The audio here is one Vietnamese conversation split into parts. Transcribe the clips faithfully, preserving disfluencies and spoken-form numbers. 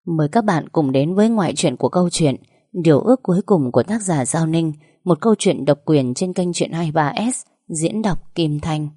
Mời các bạn cùng đến với ngoại truyện của câu chuyện Điều ước cuối cùng của tác giả Giao Ninh, một câu chuyện độc quyền trên kênh Truyện hai mươi ba ét, diễn đọc Kim Thanh.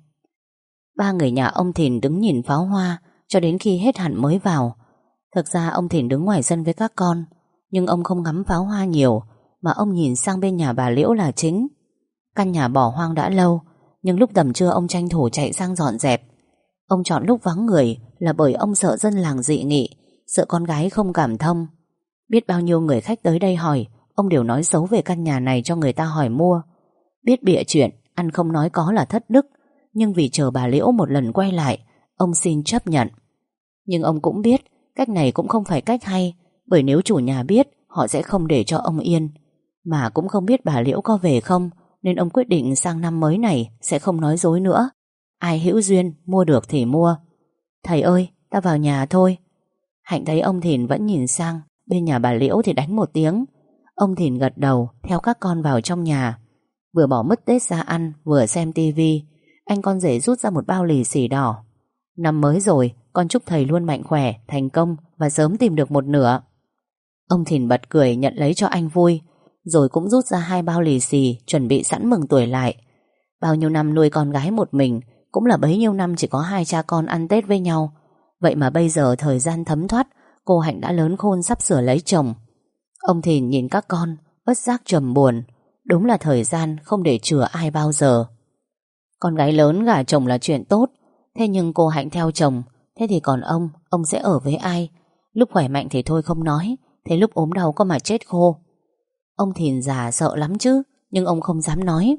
Ba người nhà ông Thìn đứng nhìn pháo hoa cho đến khi hết hẳn mới vào. Thực ra ông Thìn đứng ngoài sân với các con, nhưng ông không ngắm pháo hoa nhiều, mà ông nhìn sang bên nhà bà Liễu là chính. Căn nhà bỏ hoang đã lâu, nhưng lúc tầm trưa ông tranh thủ chạy sang dọn dẹp. Ông chọn lúc vắng người là bởi ông sợ dân làng dị nghị, sợ con gái không cảm thông. Biết bao nhiêu người khách tới đây hỏi, ông đều nói xấu về căn nhà này cho người ta hỏi mua. Biết bịa chuyện, ăn không nói có là thất đức, nhưng vì chờ bà Liễu một lần quay lại, ông xin chấp nhận. Nhưng ông cũng biết cách này cũng không phải cách hay, bởi nếu chủ nhà biết, họ sẽ không để cho ông yên. Mà cũng không biết bà Liễu có về không, nên ông quyết định sang năm mới này sẽ không nói dối nữa. Ai hữu duyên mua được thì mua. Thầy ơi, ta vào nhà thôi. Hạnh thấy ông Thìn vẫn nhìn sang bên nhà bà Liễu thì đánh một tiếng. Ông Thìn gật đầu theo các con vào trong nhà. Vừa bỏ mứt Tết ra ăn, vừa xem tivi. Anh con rể rút ra một bao lì xì đỏ. Năm mới rồi, con chúc thầy luôn mạnh khỏe, thành công và sớm tìm được một nửa. Ông Thìn bật cười nhận lấy cho anh vui, rồi cũng rút ra hai bao lì xì chuẩn bị sẵn mừng tuổi lại. Bao nhiêu năm nuôi con gái một mình, cũng là bấy nhiêu năm chỉ có hai cha con ăn Tết với nhau. Vậy mà bây giờ thời gian thấm thoát, cô Hạnh đã lớn khôn sắp sửa lấy chồng. Ông Thìn nhìn các con, bất giác trầm buồn. Đúng là thời gian không để chừa ai bao giờ. Con gái lớn gả chồng là chuyện tốt, thế nhưng cô Hạnh theo chồng, thế thì còn ông, ông sẽ ở với ai? Lúc khỏe mạnh thì thôi không nói, thế lúc ốm đau có mà chết khô. Ông Thìn già sợ lắm chứ, nhưng ông không dám nói.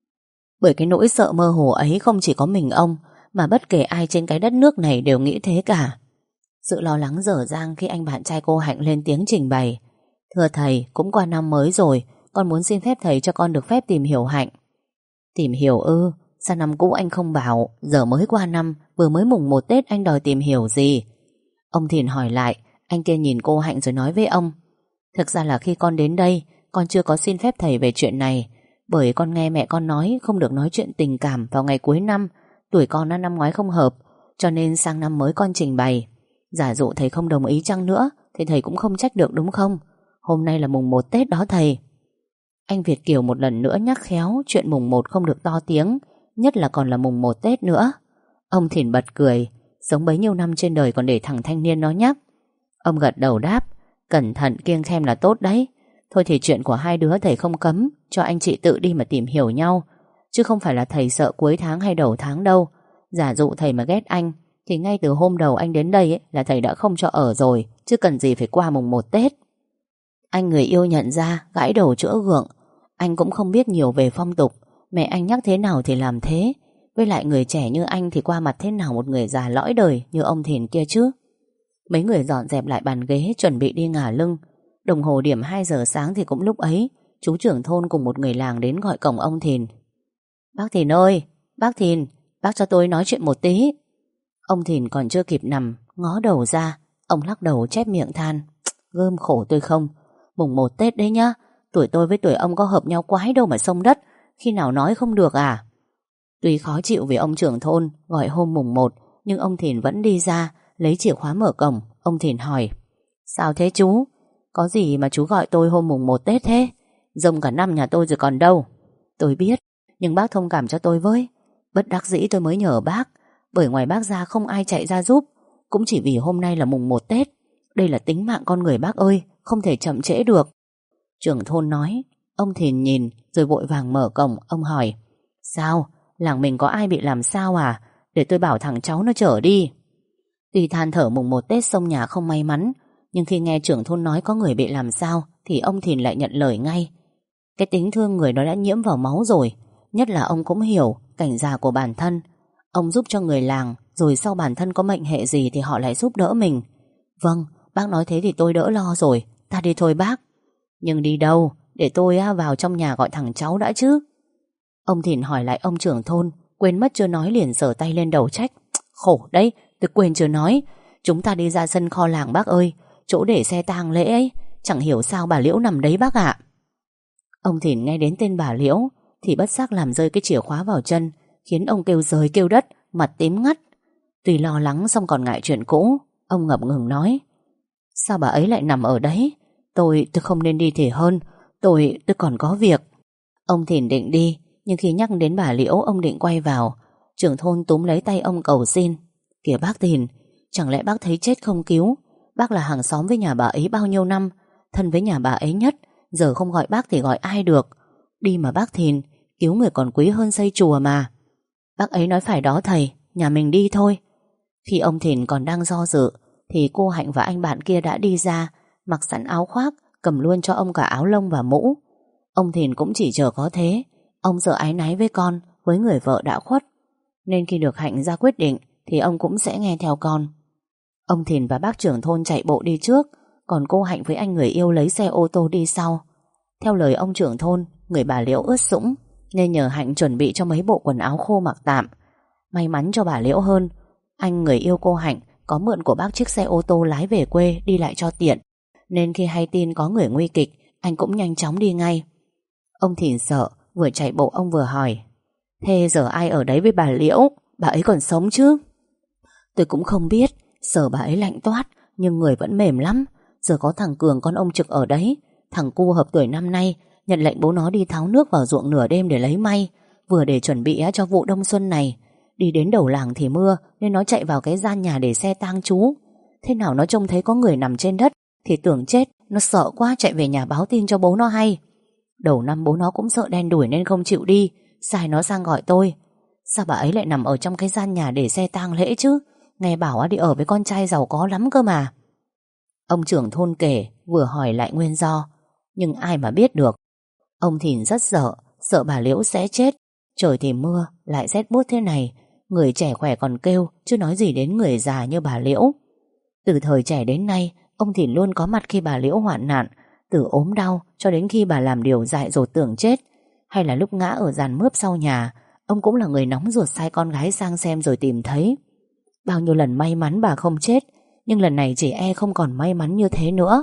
Bởi cái nỗi sợ mơ hồ ấy không chỉ có mình ông, mà bất kể ai trên cái đất nước này đều nghĩ thế cả. Sự lo lắng dở dang khi anh bạn trai cô Hạnh lên tiếng trình bày. Thưa thầy, cũng qua năm mới rồi, con muốn xin phép thầy cho con được phép tìm hiểu Hạnh. Tìm hiểu ư? Sao năm cũ anh không bảo, giờ mới qua năm, vừa mới mùng một Tết anh đòi tìm hiểu gì? Ông Thìn hỏi lại, anh kia nhìn cô Hạnh rồi nói với ông. Thực ra là khi con đến đây, con chưa có xin phép thầy về chuyện này, bởi con nghe mẹ con nói không được nói chuyện tình cảm vào ngày cuối năm. Tuổi con năm ngoái không hợp, cho nên sang năm mới con trình bày. Giả dụ thầy không đồng ý chăng nữa thì thầy cũng không trách được đúng không? Hôm nay là mùng một Tết đó thầy. Anh Việt Kiều một lần nữa nhắc khéo chuyện mùng một không được to tiếng, nhất là còn là mùng một Tết nữa. Ông Thìn bật cười, sống bấy nhiêu năm trên đời còn để thằng thanh niên nó nhắc. Ông gật đầu đáp, cẩn thận kiêng khem là tốt đấy. Thôi thì chuyện của hai đứa thầy không cấm, cho anh chị tự đi mà tìm hiểu nhau, chứ không phải là thầy sợ cuối tháng hay đầu tháng đâu. Giả dụ thầy mà ghét anh thì ngay từ hôm đầu anh đến đây ấy, là thầy đã không cho ở rồi, chứ cần gì phải qua mùng một Tết. Anh người yêu nhận ra, gãi đầu chữa gượng. Anh cũng không biết nhiều về phong tục, mẹ anh nhắc thế nào thì làm thế. Với lại người trẻ như anh thì qua mặt thế nào một người già lõi đời như ông Thìn kia chứ. Mấy người dọn dẹp lại bàn ghế chuẩn bị đi ngả lưng. Đồng hồ điểm hai giờ sáng thì cũng lúc ấy, chú trưởng thôn cùng một người làng đến gọi cổng ông Thìn. Bác Thìn ơi, bác Thìn, bác cho tôi nói chuyện một tí. Ông Thìn còn chưa kịp nằm, ngó đầu ra, ông lắc đầu chép miệng than. Gơm khổ tôi không, mùng một Tết đấy nhá, tuổi tôi với tuổi ông có hợp nhau quái đâu mà xông đất, khi nào nói không được à? Tuy khó chịu vì ông trưởng thôn gọi hôm mùng một, nhưng ông Thìn vẫn đi ra, lấy chìa khóa mở cổng. Ông Thìn hỏi, sao thế chú? Có gì mà chú gọi tôi hôm mùng một Tết thế? Rông cả năm nhà tôi rồi còn đâu. Tôi biết, nhưng bác thông cảm cho tôi với. Bất đắc dĩ tôi mới nhờ bác, bởi ngoài bác ra không ai chạy ra giúp. Cũng chỉ vì hôm nay là mùng một Tết. Đây là tính mạng con người bác ơi, không thể chậm trễ được. Trưởng thôn nói. Ông Thìn nhìn rồi vội vàng mở cổng. Ông hỏi, sao? Làng mình có ai bị làm sao à? Để tôi bảo thằng cháu nó chở đi. Tuy than thở mùng một Tết xông nhà không may mắn, nhưng khi nghe trưởng thôn nói có người bị làm sao thì ông Thìn lại nhận lời ngay. Cái tính thương người đó đã nhiễm vào máu rồi. Nhất là ông cũng hiểu cảnh già của bản thân. Ông giúp cho người làng, rồi sau bản thân có mệnh hệ gì thì họ lại giúp đỡ mình. Vâng, bác nói thế thì tôi đỡ lo rồi. Ta đi thôi bác. Nhưng đi đâu? Để tôi vào trong nhà gọi thằng cháu đã chứ. Ông Thìn hỏi lại ông trưởng thôn, quên mất chưa nói liền giở tay lên đầu trách. Khổ đấy, tôi quên chưa nói. Chúng ta đi ra sân kho làng bác ơi, chỗ để xe tang lễ ấy. Chẳng hiểu sao bà Liễu nằm đấy bác ạ. Ông Thìn nghe đến tên bà Liễu thì bất giác làm rơi cái chìa khóa vào chân, khiến ông kêu rời kêu đất, mặt tím ngắt. Tuy lo lắng xong còn ngại chuyện cũ, ông ngập ngừng nói, Sao bà ấy lại nằm ở đấy? Tôi, tôi không nên đi thì hơn. Tôi, tôi còn có việc. Ông Thìn định đi, nhưng khi nhắc đến bà Liễu, ông định quay vào. Trưởng thôn túm lấy tay ông cầu xin. Kìa bác Thìn, chẳng lẽ bác thấy chết không cứu? Bác là hàng xóm với nhà bà ấy bao nhiêu năm, thân với nhà bà ấy nhất. Giờ không gọi bác thì gọi ai được? Đi mà bác Thìn, cứu người còn quý hơn xây chùa mà. Bác ấy nói phải đó thầy, nhà mình đi thôi. Khi ông Thìn còn đang do dự thì cô Hạnh và anh bạn kia đã đi ra, mặc sẵn áo khoác, cầm luôn cho ông cả áo lông và mũ. Ông Thìn cũng chỉ chờ có thế. Ông sợ áy náy với con, với người vợ đã khuất, nên khi được Hạnh ra quyết định thì ông cũng sẽ nghe theo con. Ông Thìn và bác trưởng thôn chạy bộ đi trước, còn cô Hạnh với anh người yêu lấy xe ô tô đi sau. Theo lời ông trưởng thôn, người bà Liễu ướt sũng nên nhờ Hạnh chuẩn bị cho mấy bộ quần áo khô mặc tạm. May mắn cho bà Liễu hơn, anh người yêu cô Hạnh có mượn của bác chiếc xe ô tô lái về quê đi lại cho tiện, nên khi hay tin có người nguy kịch, anh cũng nhanh chóng đi ngay. Ông Thìn sợ, vừa chạy bộ ông vừa hỏi: thế giờ ai ở đấy với bà Liễu? Bà ấy còn sống chứ? Tôi cũng không biết, sợ bà ấy lạnh toát, nhưng người vẫn mềm lắm. Giờ có thằng Cường con ông Trực ở đấy. Thằng cu hợp tuổi năm nay nhận lệnh bố nó đi tháo nước vào ruộng nửa đêm để lấy may, vừa để chuẩn bị cho vụ đông xuân này. Đi đến đầu làng thì mưa, nên nó chạy vào cái gian nhà để xe tang chú. Thế nào nó trông thấy có người nằm trên đất thì tưởng chết, nó sợ quá chạy về nhà báo tin cho bố nó hay. Đầu năm bố nó cũng sợ đen đủi nên không chịu đi, sai nó sang gọi tôi. Sao bà ấy lại nằm ở trong cái gian nhà để xe tang lễ chứ? Nghe bảo đi ở với con trai giàu có lắm cơ mà. Ông trưởng thôn kể, vừa hỏi lại nguyên do. Nhưng ai mà biết được. Ông Thìn rất sợ, sợ bà Liễu sẽ chết. Trời thì mưa, lại rét buốt thế này, người trẻ khỏe còn kêu, chứ nói gì đến người già như bà Liễu. Từ thời trẻ đến nay, ông Thìn luôn có mặt khi bà Liễu hoạn nạn, từ ốm đau cho đến khi bà làm điều dại dột tưởng chết, hay là lúc ngã ở giàn mướp sau nhà, ông cũng là người nóng ruột sai con gái sang xem rồi tìm thấy. Bao nhiêu lần may mắn bà không chết, nhưng lần này chỉ e không còn may mắn như thế nữa.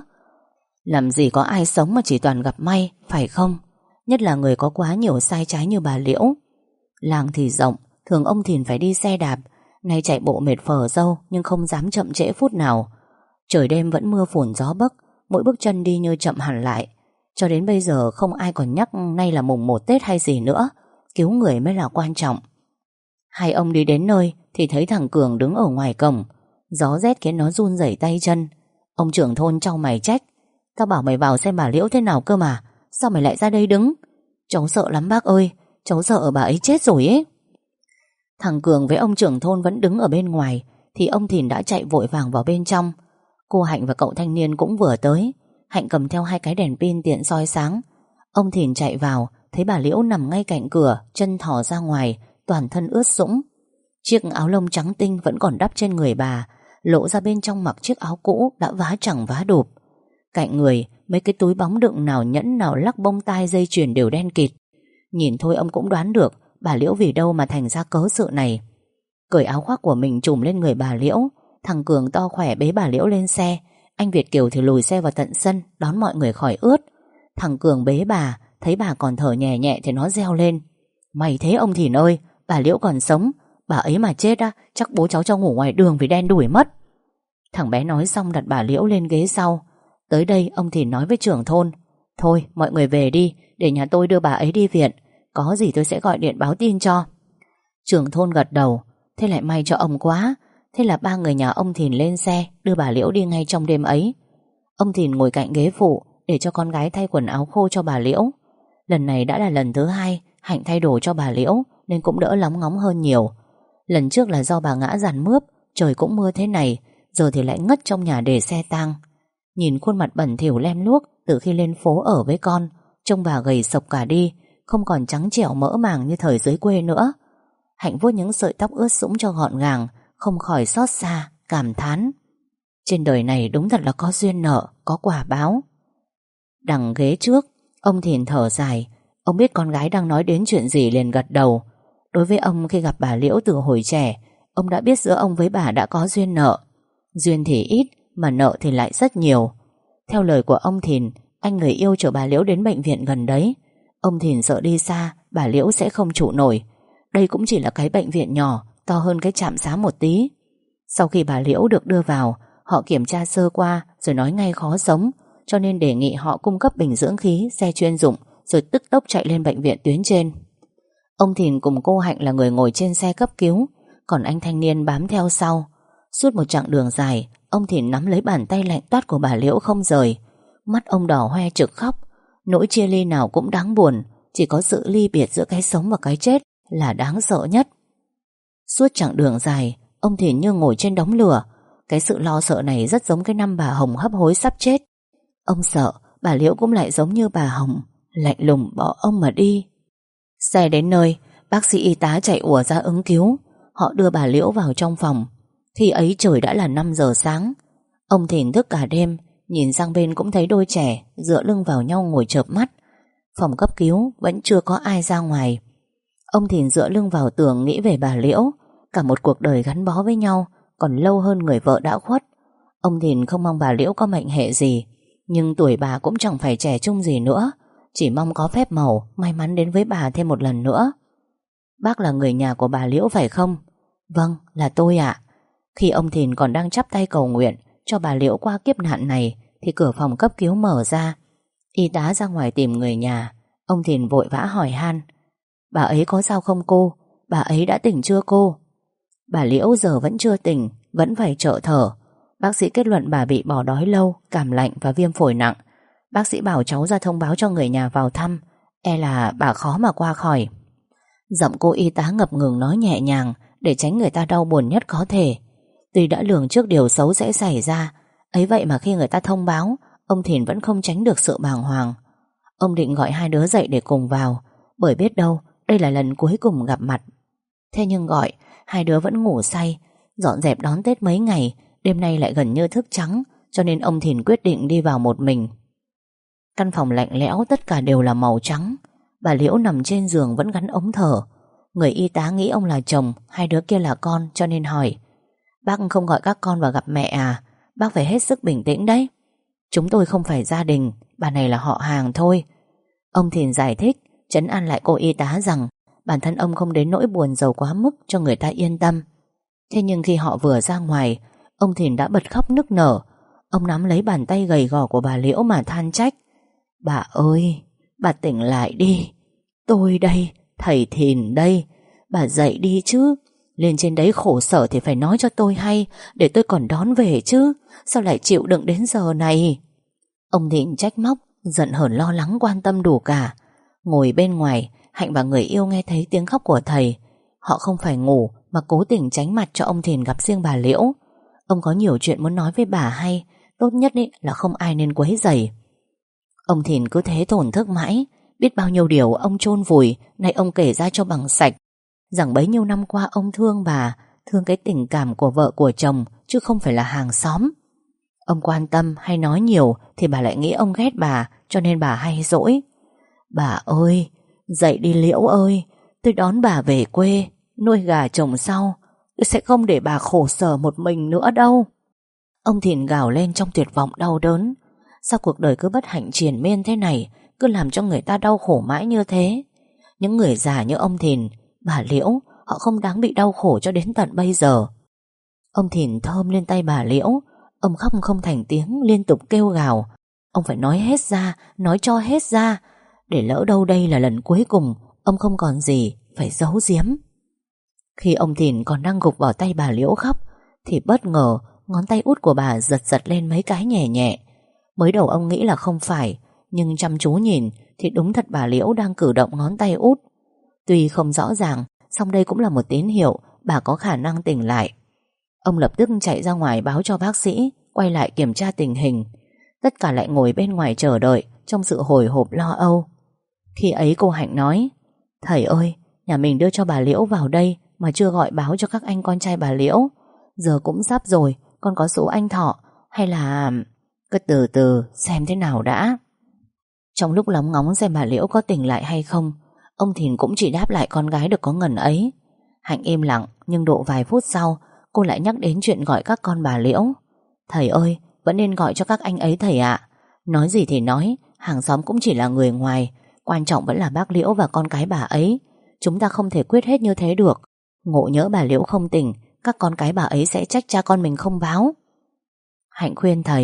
Làm gì có ai sống mà chỉ toàn gặp may, phải không? Nhất là người có quá nhiều sai trái như bà Liễu. Làng thì rộng, thường ông Thìn phải đi xe đạp, nay chạy bộ mệt phờ râu nhưng không dám chậm trễ phút nào. Trời đêm vẫn mưa phùn gió bấc, mỗi bước chân đi như chậm hẳn lại. Cho đến bây giờ không ai còn nhắc nay là mùng một Tết hay gì nữa, cứu người mới là quan trọng. Hai ông đi đến nơi thì thấy thằng Cường đứng ở ngoài cổng. Gió rét khiến nó run rẩy tay chân. Ông trưởng thôn chau mày trách: tao bảo mày vào xem bà Liễu thế nào cơ mà, sao mày lại ra đây đứng? Cháu sợ lắm bác ơi, cháu sợ bà ấy chết rồi ấy. Thằng Cường với ông trưởng thôn vẫn đứng ở bên ngoài thì ông Thìn đã chạy vội vàng vào bên trong. Cô Hạnh và cậu thanh niên cũng vừa tới. Hạnh cầm theo hai cái đèn pin tiện soi sáng. Ông Thìn chạy vào, thấy bà Liễu nằm ngay cạnh cửa, chân thò ra ngoài, toàn thân ướt sũng. Chiếc áo lông trắng tinh vẫn còn đắp trên người bà, lộ ra bên trong mặc chiếc áo cũ đã vá chẳng vá đụp. Cạnh người, mấy cái túi bóng đựng nào nhẫn nào lắc bông tai dây chuyền đều đen kịt. Nhìn thôi ông cũng đoán được bà Liễu vì đâu mà thành ra cớ sự này. Cởi áo khoác của mình trùm lên người bà Liễu, thằng Cường to khỏe bế bà Liễu lên xe. Anh Việt Kiều thì lùi xe vào tận sân đón mọi người khỏi ướt. Thằng Cường bế bà, thấy bà còn thở nhẹ nhẹ thì nó reo lên: mày thế ông Thìn ơi, bà Liễu còn sống, bà ấy mà chết á, chắc bố cháu cho ngủ ngoài đường vì đen đủi mất. Thằng bé nói xong đặt bà Liễu lên ghế sau. Tới đây ông Thìn nói với trưởng thôn: thôi mọi người về đi, để nhà tôi đưa bà ấy đi viện, có gì tôi sẽ gọi điện báo tin cho. Trưởng thôn gật đầu. Thế lại may cho ông quá. Thế là ba người nhà ông Thìn lên xe đưa bà Liễu đi ngay trong đêm ấy. Ông Thìn ngồi cạnh ghế phụ để cho con gái thay quần áo khô cho bà Liễu. Lần này đã là lần thứ hai Hạnh thay đồ cho bà Liễu, nên cũng đỡ lóng ngóng hơn nhiều. Lần trước là do bà ngã giàn mướp, trời cũng mưa thế này, giờ thì lại ngất trong nhà để xe tang. Nhìn khuôn mặt bẩn thỉu lem luốc từ khi lên phố ở với con, trông bà gầy sộc cả đi, không còn trắng trẻo mỡ màng như thời dưới quê nữa. Hạnh vuốt những sợi tóc ướt sũng cho gọn gàng, không khỏi xót xa, cảm thán: trên đời này đúng thật là có duyên nợ, có quả báo. Đằng ghế trước, ông Thìn thở dài. Ông biết con gái đang nói đến chuyện gì liền gật đầu. Đối với ông, khi gặp bà Liễu từ hồi trẻ, ông đã biết giữa ông với bà đã có duyên nợ. Duyên thì ít, mà nợ thì lại rất nhiều. Theo lời của ông Thìn, anh người yêu chở bà Liễu đến bệnh viện gần đấy. Ông Thìn sợ đi xa bà Liễu sẽ không trụ nổi. Đây cũng chỉ là cái bệnh viện nhỏ, to hơn cái trạm xá một tí. Sau khi bà Liễu được đưa vào, họ kiểm tra sơ qua rồi nói ngay khó sống, cho nên đề nghị họ cung cấp bình dưỡng khí, xe chuyên dụng, rồi tức tốc chạy lên bệnh viện tuyến trên. Ông Thìn cùng cô Hạnh là người ngồi trên xe cấp cứu, còn anh thanh niên bám theo sau. Suốt một chặng đường dài, ông Thìn nắm lấy bàn tay lạnh toát của bà Liễu không rời. Mắt ông đỏ hoe trực khóc. Nỗi chia ly nào cũng đáng buồn, chỉ có sự ly biệt giữa cái sống và cái chết là đáng sợ nhất. Suốt chặng đường dài, ông Thìn như ngồi trên đống lửa. Cái sự lo sợ này rất giống cái năm bà Hồng hấp hối sắp chết. Ông sợ bà Liễu cũng lại giống như bà Hồng, lạnh lùng bỏ ông mà đi. Xe đến nơi, bác sĩ y tá chạy ùa ra ứng cứu. Họ đưa bà Liễu vào trong phòng. Khi ấy trời đã là năm giờ sáng. Ông Thìn thức cả đêm, nhìn sang bên cũng thấy đôi trẻ dựa lưng vào nhau ngồi chợp mắt. Phòng cấp cứu vẫn chưa có ai ra ngoài. Ông Thìn dựa lưng vào tường nghĩ về bà Liễu. Cả một cuộc đời gắn bó với nhau, còn lâu hơn người vợ đã khuất. Ông Thìn không mong bà Liễu có mệnh hệ gì, nhưng tuổi bà cũng chẳng phải trẻ trung gì nữa. Chỉ mong có phép màu may mắn đến với bà thêm một lần nữa. Bác là người nhà của bà Liễu phải không? Vâng, là tôi ạ. Khi ông Thìn còn đang chắp tay cầu nguyện cho bà Liễu qua kiếp nạn này, thì cửa phòng cấp cứu mở ra. Y tá ra ngoài tìm người nhà. Ông Thìn vội vã hỏi han: Bà ấy có sao không cô? Bà ấy đã tỉnh chưa cô? Bà Liễu giờ vẫn chưa tỉnh, vẫn phải trợ thở. Bác sĩ kết luận bà bị bỏ đói lâu, cảm lạnh và viêm phổi nặng. Bác sĩ bảo cháu ra thông báo cho người nhà vào thăm. E là bà khó mà qua khỏi. Giọng cô y tá ngập ngừng nói nhẹ nhàng để tránh người ta đau buồn nhất có thể. Tuy đã lường trước điều xấu sẽ xảy ra, ấy vậy mà khi người ta thông báo, ông Thìn vẫn không tránh được sự bàng hoàng. Ông định gọi hai đứa dậy để cùng vào, bởi biết đâu đây là lần cuối cùng gặp mặt. Thế nhưng gọi, hai đứa vẫn ngủ say. Dọn dẹp đón Tết mấy ngày, đêm nay lại gần như thức trắng, cho nên ông Thìn quyết định đi vào một mình. Căn phòng lạnh lẽo, tất cả đều là màu trắng. Bà Liễu nằm trên giường vẫn gắn ống thở. Người y tá nghĩ ông là chồng, hai đứa kia là con, cho nên hỏi: Bác không gọi các con vào gặp mẹ à? Bác phải hết sức bình tĩnh đấy. Chúng tôi không phải gia đình, bà này là họ hàng thôi. Ông Thìn giải thích, trấn an lại cô y tá rằng bản thân ông không đến nỗi buồn rầu quá mức cho người ta yên tâm. Thế nhưng khi họ vừa ra ngoài, ông Thìn đã bật khóc nức nở. Ông nắm lấy bàn tay gầy gò của bà Liễu mà than trách: Bà ơi, bà tỉnh lại đi. Tôi đây, thầy Thìn đây. Bà dậy đi chứ. Lên trên đấy khổ sở thì phải nói cho tôi hay, để tôi còn đón về chứ. Sao lại chịu đựng đến giờ này? Ông Thìn trách móc, giận hờn lo lắng quan tâm đủ cả. Ngồi bên ngoài, Hạnh và người yêu nghe thấy tiếng khóc của thầy. Họ không phải ngủ mà cố tình tránh mặt cho ông Thìn gặp riêng bà Liễu. Ông có nhiều chuyện muốn nói với bà hay, tốt nhất ý là không ai nên quấy rầy. Ông Thìn cứ thế thổn thức mãi. Biết bao nhiêu điều ông chôn vùi, nay ông kể ra cho bằng sạch. Rằng bấy nhiêu năm qua ông thương bà, thương cái tình cảm của vợ của chồng, chứ không phải là hàng xóm. Ông quan tâm hay nói nhiều thì bà lại nghĩ ông ghét bà, cho nên bà hay dỗi. Bà ơi, dậy đi Liễu ơi, tôi đón bà về quê, nuôi gà trồng sau. Tôi sẽ không để bà khổ sở một mình nữa đâu. Ông Thìn gào lên trong tuyệt vọng đau đớn. Sao cuộc đời cứ bất hạnh triền miên thế này, cứ làm cho người ta đau khổ mãi như thế? Những người già như ông Thìn, bà Liễu, họ không đáng bị đau khổ cho đến tận bây giờ. Ông Thìn thơm lên tay bà Liễu. Ông khóc không thành tiếng, liên tục kêu gào. Ông phải nói hết ra, nói cho hết ra, để lỡ đâu đây là lần cuối cùng ông không còn gì phải giấu giếm. Khi ông Thìn còn đang gục vào tay bà Liễu khóc, thì bất ngờ ngón tay út của bà giật giật lên mấy cái nhẹ nhẹ. Mới đầu ông nghĩ là không phải, nhưng chăm chú nhìn thì đúng thật bà Liễu đang cử động ngón tay út. Tuy không rõ ràng, song đây cũng là một tín hiệu bà có khả năng tỉnh lại. Ông lập tức chạy ra ngoài báo cho bác sĩ, quay lại kiểm tra tình hình. Tất cả lại ngồi bên ngoài chờ đợi trong sự hồi hộp lo âu. Khi ấy cô Hạnh nói: Thầy ơi, nhà mình đưa cho bà Liễu vào đây mà chưa gọi báo cho các anh con trai bà Liễu. Giờ cũng sắp rồi, con có số anh Thọ, hay là... Cứ từ từ xem thế nào đã. Trong lúc lóng ngóng xem bà Liễu có tỉnh lại hay không, ông Thìn cũng chỉ đáp lại con gái được có ngần ấy. Hạnh im lặng, nhưng độ vài phút sau cô lại nhắc đến chuyện gọi các con bà Liễu. Thầy ơi, vẫn nên gọi cho các anh ấy thầy ạ. Nói gì thì nói, hàng xóm cũng chỉ là người ngoài, quan trọng vẫn là bác Liễu và con cái bà ấy. Chúng ta không thể quyết hết như thế được. Ngộ nhỡ bà Liễu không tỉnh, các con cái bà ấy sẽ trách cha con mình không báo. Hạnh khuyên thầy.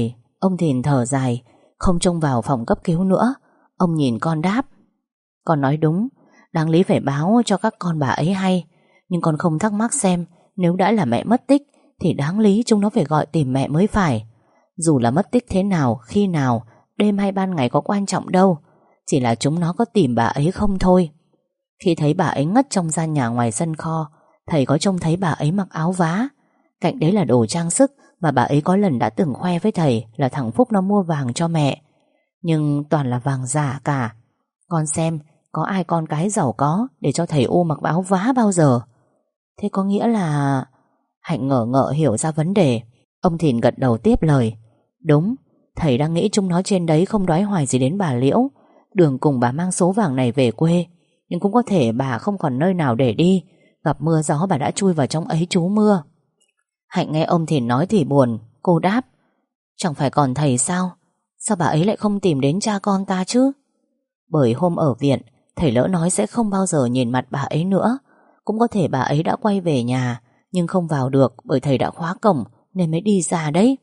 Ông Thìn thở dài, không trông vào phòng cấp cứu nữa. Ông nhìn con đáp: Con nói đúng, đáng lý phải báo cho các con bà ấy hay. Nhưng con không thắc mắc xem nếu đã là mẹ mất tích thì đáng lý chúng nó phải gọi tìm mẹ mới phải. Dù là mất tích thế nào, khi nào, đêm hay ban ngày có quan trọng đâu, chỉ là chúng nó có tìm bà ấy không thôi. Khi thấy bà ấy ngất trong gian nhà ngoài sân kho, thầy có trông thấy bà ấy mặc áo vá. Cạnh đấy là đồ trang sức mà bà ấy có lần đã từng khoe với thầy là thằng Phúc nó mua vàng cho mẹ. Nhưng toàn là vàng giả cả. Con xem, có ai con cái giàu có để cho thầy U mặc áo vá bao giờ? Thế có nghĩa là... Hạnh ngờ ngợ hiểu ra vấn đề. Ông Thìn gật đầu tiếp lời: Đúng, thầy đang nghĩ chúng nó trên đấy không đoái hoài gì đến bà Liễu. Đường cùng bà mang số vàng này về quê, nhưng cũng có thể bà không còn nơi nào để đi, gặp mưa gió bà đã chui vào trong ấy trú mưa. Hạnh nghe ông Thìn nói thì buồn. Cô đáp: Chẳng phải còn thầy sao? Sao bà ấy lại không tìm đến cha con ta chứ? Bởi hôm ở viện, thầy lỡ nói sẽ không bao giờ nhìn mặt bà ấy nữa. Cũng có thể bà ấy đã quay về nhà, nhưng không vào được bởi thầy đã khóa cổng nên mới đi ra đấy.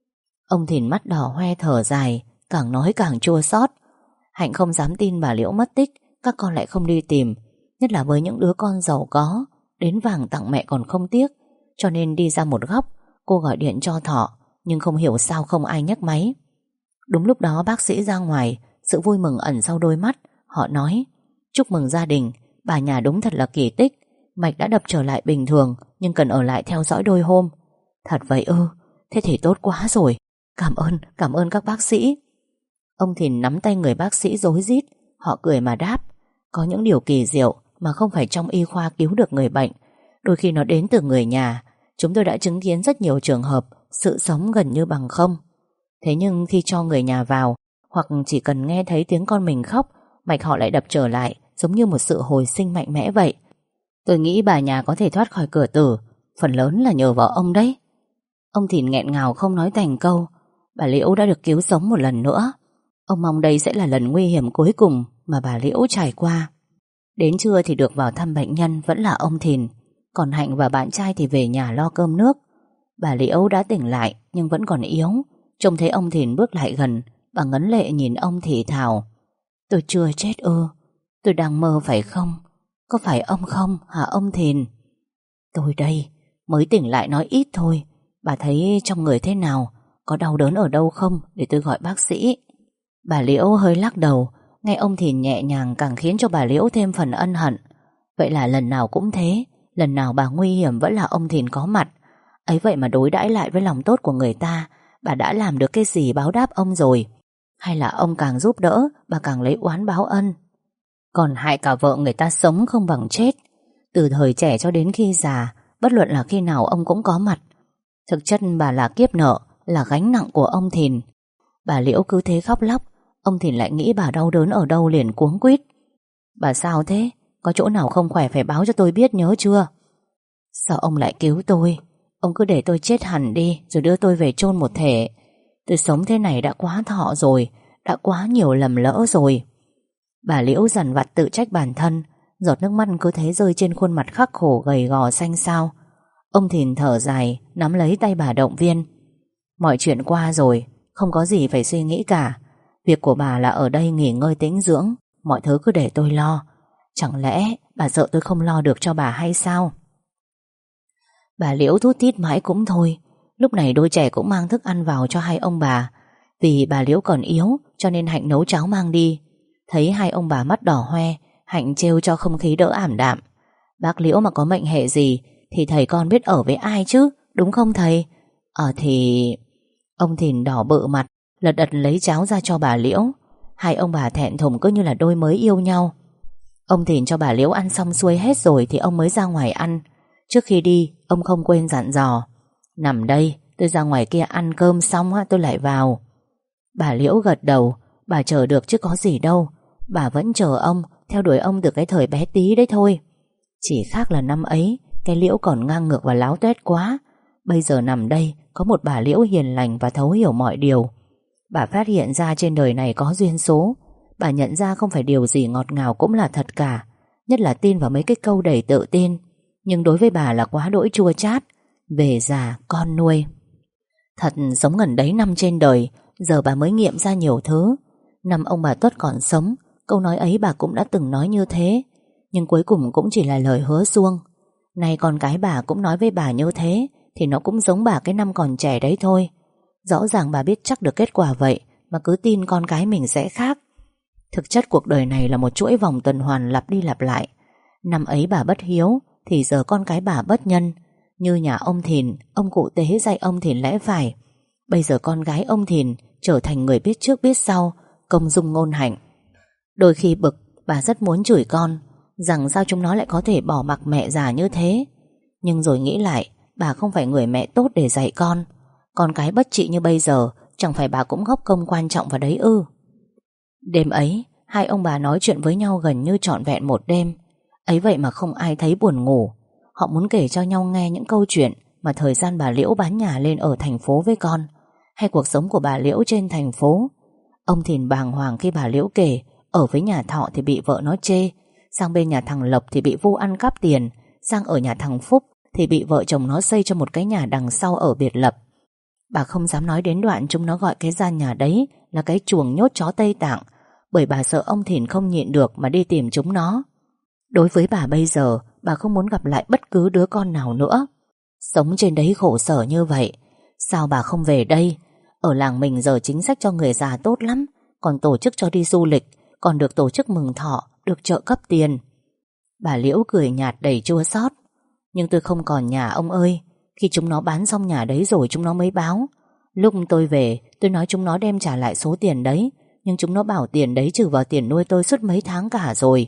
Ông Thìn mắt đỏ hoe thở dài, càng nói càng chua xót. Hạnh không dám tin bà Liễu mất tích các con lại không đi tìm, nhất là với những đứa con giàu có, đến vàng tặng mẹ còn không tiếc. Cho nên đi ra một góc, cô gọi điện cho Thọ, nhưng không hiểu sao không ai nhấc máy. Đúng lúc đó bác sĩ ra ngoài, sự vui mừng ẩn sau đôi mắt. Họ nói: Chúc mừng gia đình, bà nhà đúng thật là kỳ tích. Mạch đã đập trở lại bình thường, nhưng cần ở lại theo dõi đôi hôm. Thật vậy ư? Thế thì tốt quá rồi. Cảm ơn, cảm ơn các bác sĩ. Ông Thìn nắm tay người bác sĩ rối rít. Họ cười mà đáp: Có những điều kỳ diệu mà không phải trong y khoa cứu được người bệnh, đôi khi nó đến từ người nhà. Chúng tôi đã chứng kiến rất nhiều trường hợp sự sống gần như bằng không. Thế nhưng khi cho người nhà vào, hoặc chỉ cần nghe thấy tiếng con mình khóc, mạch họ lại đập trở lại, giống như một sự hồi sinh mạnh mẽ vậy. Tôi nghĩ bà nhà có thể thoát khỏi cửa tử, phần lớn là nhờ vào ông đấy. Ông Thìn nghẹn ngào không nói thành câu. Bà Liễu đã được cứu sống một lần nữa. Ông mong đây sẽ là lần nguy hiểm cuối cùng mà bà Liễu trải qua. Đến trưa thì được vào thăm bệnh nhân vẫn là ông Thìn, còn Hạnh và bạn trai thì về nhà lo cơm nước. Bà Liễu đã tỉnh lại nhưng vẫn còn yếu. Trông thấy ông Thìn bước lại gần, bà ngấn lệ nhìn ông thì thào: Tôi chưa chết ư? Tôi đang mơ phải không? Có phải ông không hả ông Thìn? Tôi đây, mới tỉnh lại nói ít thôi. Bà thấy trong người thế nào? Có đau đớn ở đâu không để tôi gọi bác sĩ? Bà Liễu hơi lắc đầu. Nghe ông Thìn nhẹ nhàng càng khiến cho bà Liễu thêm phần ân hận. Vậy là lần nào cũng thế, lần nào bà nguy hiểm vẫn là ông Thìn có mặt. Ấy vậy mà đối đãi lại với lòng tốt của người ta, bà đã làm được cái gì báo đáp ông rồi? Hay là ông càng giúp đỡ, bà càng lấy oán báo ân? Còn hại cả vợ người ta sống không bằng chết. Từ thời trẻ cho đến khi già, bất luận là khi nào ông cũng có mặt. Thực chất bà là kiếp nợ, là gánh nặng của ông Thìn. Bà Liễu cứ thế khóc lóc. Ông Thìn lại nghĩ bà đau đớn ở đâu liền cuống quýt: Bà sao thế? Có chỗ nào không khỏe phải báo cho tôi biết nhớ chưa? Sao ông lại cứu tôi? Ông cứ để tôi chết hẳn đi, rồi đưa tôi về chôn một thể. Tôi sống thế này đã quá thọ rồi, đã quá nhiều lầm lỡ rồi. Bà Liễu dằn vặt tự trách bản thân. Giọt nước mắt cứ thế rơi trên khuôn mặt khắc khổ gầy gò xanh xao. Ông Thìn thở dài, nắm lấy tay bà động viên: Mọi chuyện qua rồi, không có gì phải suy nghĩ cả. Việc của bà là ở đây nghỉ ngơi tĩnh dưỡng, mọi thứ cứ để tôi lo. Chẳng lẽ bà sợ tôi không lo được cho bà hay sao? Bà Liễu thút thít mãi cũng thôi. Lúc này đôi trẻ cũng mang thức ăn vào cho hai ông bà. Vì bà Liễu còn yếu cho nên Hạnh nấu cháo mang đi. Thấy hai ông bà mắt đỏ hoe, Hạnh trêu cho không khí đỡ ảm đạm: Bác Liễu mà có mệnh hệ gì thì thầy con biết ở với ai chứ, đúng không thầy? Ờ thì... Ông Thìn đỏ bự mặt, lật đật lấy cháo ra cho bà Liễu. Hai ông bà thẹn thùng cứ như là đôi mới yêu nhau. Ông Thìn cho bà Liễu ăn xong xuôi hết rồi thì ông mới ra ngoài ăn. Trước khi đi, ông không quên dặn dò: Nằm đây, tôi ra ngoài kia ăn cơm xong tôi lại vào. Bà Liễu gật đầu. Bà chờ được chứ có gì đâu. Bà vẫn chờ ông, theo đuổi ông từ cái thời bé tí đấy thôi. Chỉ khác là năm ấy cái Liễu còn ngang ngược và láo tuét quá. Bây giờ nằm đây có một bà Liễu hiền lành và thấu hiểu mọi điều. Bà phát hiện ra trên đời này có duyên số. Bà nhận ra không phải điều gì ngọt ngào cũng là thật cả, nhất là tin vào mấy cái câu đầy tự tin. Nhưng đối với bà là quá đỗi chua chát. Về già con nuôi. Thật sống ngần đấy năm trên đời, Giờ bà mới nghiệm ra nhiều thứ. Năm ông bà Tuất còn sống, câu nói ấy bà cũng đã từng nói như thế, nhưng cuối cùng cũng chỉ là lời hứa suông. Nay con cái bà cũng nói với bà như thế, thì nó cũng giống bà cái năm còn trẻ đấy thôi. Rõ ràng bà biết chắc được kết quả vậy mà cứ tin con cái mình sẽ khác. Thực chất cuộc đời này là một chuỗi vòng tuần hoàn lặp đi lặp lại. Năm ấy bà bất hiếu, thì giờ con cái bà bất nhân. Như nhà ông Thìn, ông cụ Tế dạy ông Thìn lẽ phải. Bây giờ con gái ông Thìn trở thành người biết trước biết sau, công dung ngôn hạnh. Đôi khi bực, bà rất muốn chửi con, rằng sao chúng nó lại có thể bỏ mặc mẹ già như thế. Nhưng rồi nghĩ lại, bà không phải người mẹ tốt để dạy con. Con cái bất trị như bây giờ, chẳng phải bà cũng góp công quan trọng vào đấy ư? Đêm ấy, hai ông bà nói chuyện với nhau gần như trọn vẹn một đêm. Ấy vậy mà không ai thấy buồn ngủ. Họ muốn kể cho nhau nghe những câu chuyện mà thời gian bà Liễu bán nhà lên ở thành phố với con, hay cuộc sống của bà Liễu trên thành phố. Ông Thìn bàng hoàng khi bà Liễu kể ở với nhà Thọ thì bị vợ nó chê, sang bên nhà thằng Lộc thì bị vu ăn cắp tiền, sang ở nhà thằng Phúc thì bị vợ chồng nó xây cho một cái nhà đằng sau ở biệt lập. Bà không dám nói đến đoạn chúng nó gọi cái gian nhà đấy là cái chuồng nhốt chó Tây Tạng, bởi bà sợ ông Thìn không nhịn được mà đi tìm chúng nó. Đối với bà bây giờ, bà không muốn gặp lại bất cứ đứa con nào nữa. Sống trên đấy khổ sở như vậy, sao bà không về đây? Ở làng mình giờ chính sách cho người già tốt lắm, còn tổ chức cho đi du lịch, còn được tổ chức mừng thọ, được trợ cấp tiền. Bà Liễu cười nhạt đầy chua xót. Nhưng tôi không còn nhà ông ơi. Khi chúng nó bán xong nhà đấy rồi chúng nó mới báo. Lúc tôi về, tôi nói chúng nó đem trả lại số tiền đấy, nhưng chúng nó bảo tiền đấy trừ vào tiền nuôi tôi suốt mấy tháng cả rồi.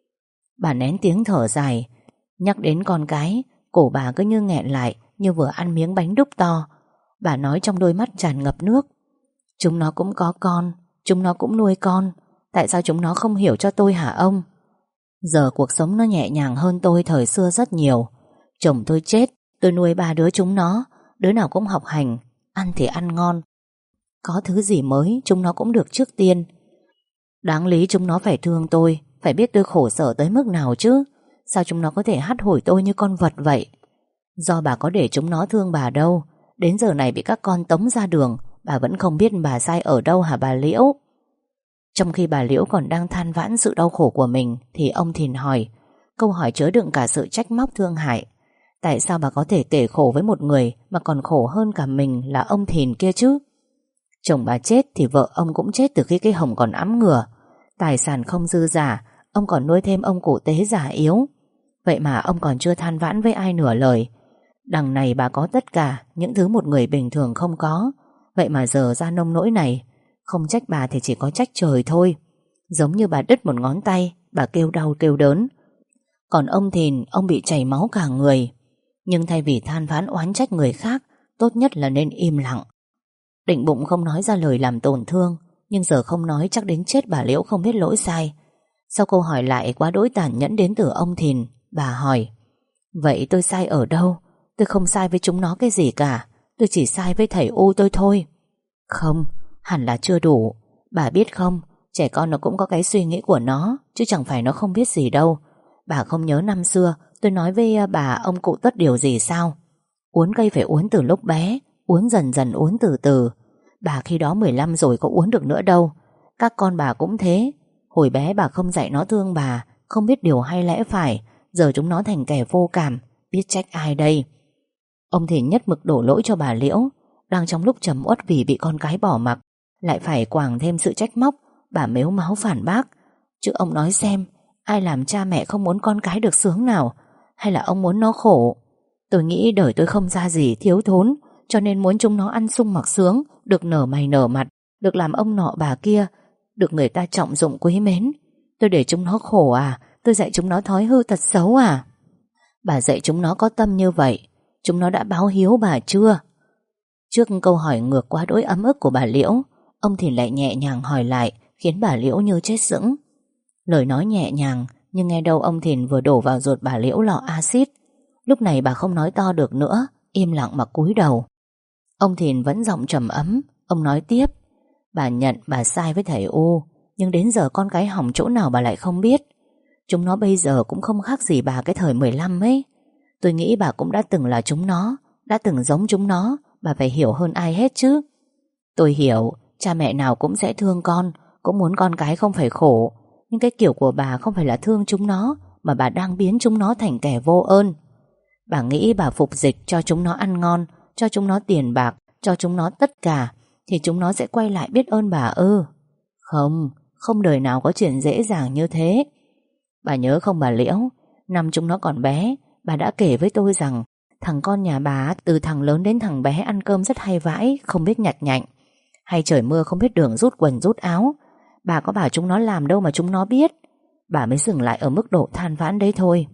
Bà nén tiếng thở dài. Nhắc đến con cái, cổ bà cứ như nghẹn lại, như vừa ăn miếng bánh đúc to. Bà nói trong đôi mắt tràn ngập nước. Chúng nó cũng có con, chúng nó cũng nuôi con. Tại sao chúng nó không hiểu cho tôi hả ông? Giờ cuộc sống nó nhẹ nhàng hơn tôi thời xưa rất nhiều. Chồng tôi chết, tôi nuôi ba đứa chúng nó, đứa nào cũng học hành, ăn thì ăn ngon. Có thứ gì mới chúng nó cũng được trước tiên. Đáng lý chúng nó phải thương tôi, phải biết tôi khổ sở tới mức nào chứ. Sao chúng nó có thể hắt hủi tôi như con vật vậy? Do bà có để chúng nó thương bà đâu. Đến giờ này bị các con tống ra đường, bà vẫn không biết bà sai ở đâu hả bà Liễu? Trong khi bà Liễu còn đang than vãn sự đau khổ của mình, thì ông Thìn hỏi, câu hỏi chứa đựng cả sự trách móc thương hại. Tại sao bà có thể kể khổ với một người mà còn khổ hơn cả mình là ông Thìn kia chứ? Chồng bà chết thì vợ ông cũng chết từ khi cái hồng còn ẵm ngửa. Tài sản không dư giả, ông còn nuôi thêm ông cụ Tế già yếu. Vậy mà ông còn chưa than vãn với ai nửa lời. Đằng này bà có tất cả những thứ một người bình thường không có. Vậy mà giờ ra nông nỗi này. Không trách bà thì chỉ có trách trời thôi. Giống như bà đứt một ngón tay, bà kêu đau kêu đớn. Còn ông Thìn, ông bị chảy máu cả người. Nhưng thay vì than vãn oán trách người khác, tốt nhất là nên im lặng. Định bụng không nói ra lời làm tổn thương, nhưng giờ không nói chắc đến chết bà Liễu không biết lỗi sai. Sau câu hỏi lại quá đỗi tàn nhẫn đến từ ông Thìn, bà hỏi, vậy tôi sai ở đâu? Tôi không sai với chúng nó cái gì cả. Tôi chỉ sai với thầy U tôi thôi. Không, hẳn là chưa đủ. Bà biết không, trẻ con nó cũng có cái suy nghĩ của nó, chứ chẳng phải nó không biết gì đâu. Bà không nhớ năm xưa tôi nói với bà ông cụ Tất điều gì sao? Uốn cây phải uốn từ lúc bé, uốn dần dần uốn từ từ. Bà khi đó mười lăm rồi có uốn được nữa đâu. Các con bà cũng thế. Hồi bé bà không dạy nó thương bà, không biết điều hay lẽ phải. Giờ chúng nó thành kẻ vô cảm, biết trách ai đây? Ông Thìn nhất mực đổ lỗi cho bà Liễu. Đang trong lúc trầm uất vì bị con cái bỏ mặc, lại phải quàng thêm sự trách móc. Bà mếu máo phản bác. Chứ ông nói xem, ai làm cha mẹ không muốn con cái được sướng nào? Hay là ông muốn nó khổ? Tôi nghĩ đời tôi không ra gì thiếu thốn, cho nên muốn chúng nó ăn sung mặc sướng, được nở mày nở mặt, được làm ông nọ bà kia, được người ta trọng dụng quý mến. Tôi để chúng nó khổ à? Tôi dạy chúng nó thói hư tật xấu à? Bà dạy chúng nó có tâm như vậy, chúng nó đã báo hiếu bà chưa? Trước câu hỏi ngược quá đỗi ấm ức của bà Liễu, ông thì lại nhẹ nhàng hỏi lại, khiến bà Liễu như chết sững. Lời nói nhẹ nhàng, nhưng nghe đâu ông Thìn vừa đổ vào ruột bà Liễu lọ axit. Lúc này bà không nói to được nữa, im lặng mà cúi đầu. Ông Thìn vẫn giọng trầm ấm. Ông nói tiếp, bà nhận bà sai với thầy U, nhưng đến giờ con cái hỏng chỗ nào bà lại không biết. Chúng nó bây giờ cũng không khác gì bà cái thời mười lăm ấy. Tôi nghĩ bà cũng đã từng là chúng nó, đã từng giống chúng nó. Bà phải hiểu hơn ai hết chứ. Tôi hiểu, Cha mẹ nào cũng sẽ thương con, cũng muốn con cái không phải khổ. Nhưng cái kiểu của bà không phải là thương chúng nó, mà bà đang biến chúng nó thành kẻ vô ơn. Bà nghĩ bà phục dịch cho chúng nó ăn ngon, cho chúng nó tiền bạc, cho chúng nó tất cả, thì chúng nó sẽ quay lại biết ơn bà ư? Không, không đời nào có chuyện dễ dàng như thế. Bà nhớ không bà Liễu, năm chúng nó còn bé, bà đã kể với tôi rằng thằng con nhà bà từ thằng lớn đến thằng bé ăn cơm rất hay vãi, không biết nhặt nhạnh, hay trời mưa không biết đường rút quần rút áo. Bà có bảo chúng nó làm đâu mà chúng nó biết. Bà mới dừng lại ở mức độ than vãn đấy thôi.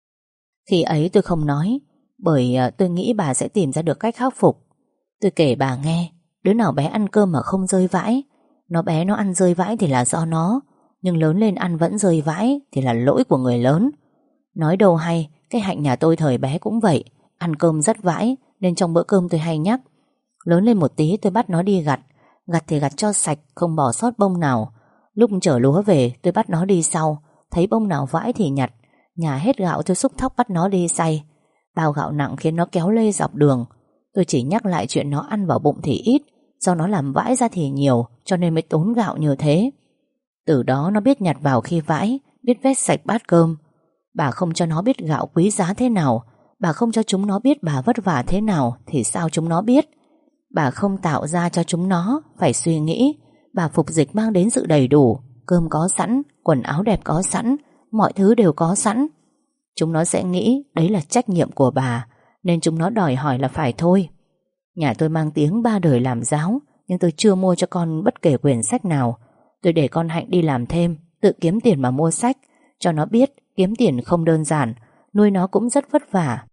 Khi ấy tôi không nói, bởi tôi nghĩ bà sẽ tìm ra được cách khắc phục. Tôi kể bà nghe, đứa nào bé ăn cơm mà không rơi vãi, nó bé nó ăn rơi vãi thì là do nó, nhưng lớn lên ăn vẫn rơi vãi thì là lỗi của người lớn. Nói đâu hay, cái Hạnh nhà tôi thời bé cũng vậy, ăn cơm rất vãi, nên trong bữa cơm tôi hay nhắc. Lớn lên một tí tôi bắt nó đi gặt, gặt thì gặt cho sạch, không bỏ sót bông nào. Lúc chở lúa về tôi bắt nó đi sau, thấy bông nào vãi thì nhặt. Nhà hết gạo tôi xúc thóc bắt nó đi xay. Bao gạo nặng khiến nó kéo lê dọc đường. Tôi chỉ nhắc lại chuyện nó ăn vào bụng thì ít, do nó làm vãi ra thì nhiều, cho nên mới tốn gạo như thế. Từ đó nó biết nhặt vào khi vãi, biết vét sạch bát cơm. Bà không cho nó biết gạo quý giá thế nào, bà không cho chúng nó biết bà vất vả thế nào, thì sao chúng nó biết? Bà không tạo ra cho chúng nó phải suy nghĩ. Bà phục dịch mang đến sự đầy đủ, cơm có sẵn, quần áo đẹp có sẵn, mọi thứ đều có sẵn. Chúng nó sẽ nghĩ đấy là trách nhiệm của bà, nên chúng nó đòi hỏi là phải thôi. Nhà tôi mang tiếng ba đời làm giáo, nhưng tôi chưa mua cho con bất kể quyển sách nào. Tôi để con Hạnh đi làm thêm, tự kiếm tiền mà mua sách, cho nó biết kiếm tiền không đơn giản, nuôi nó cũng rất vất vả.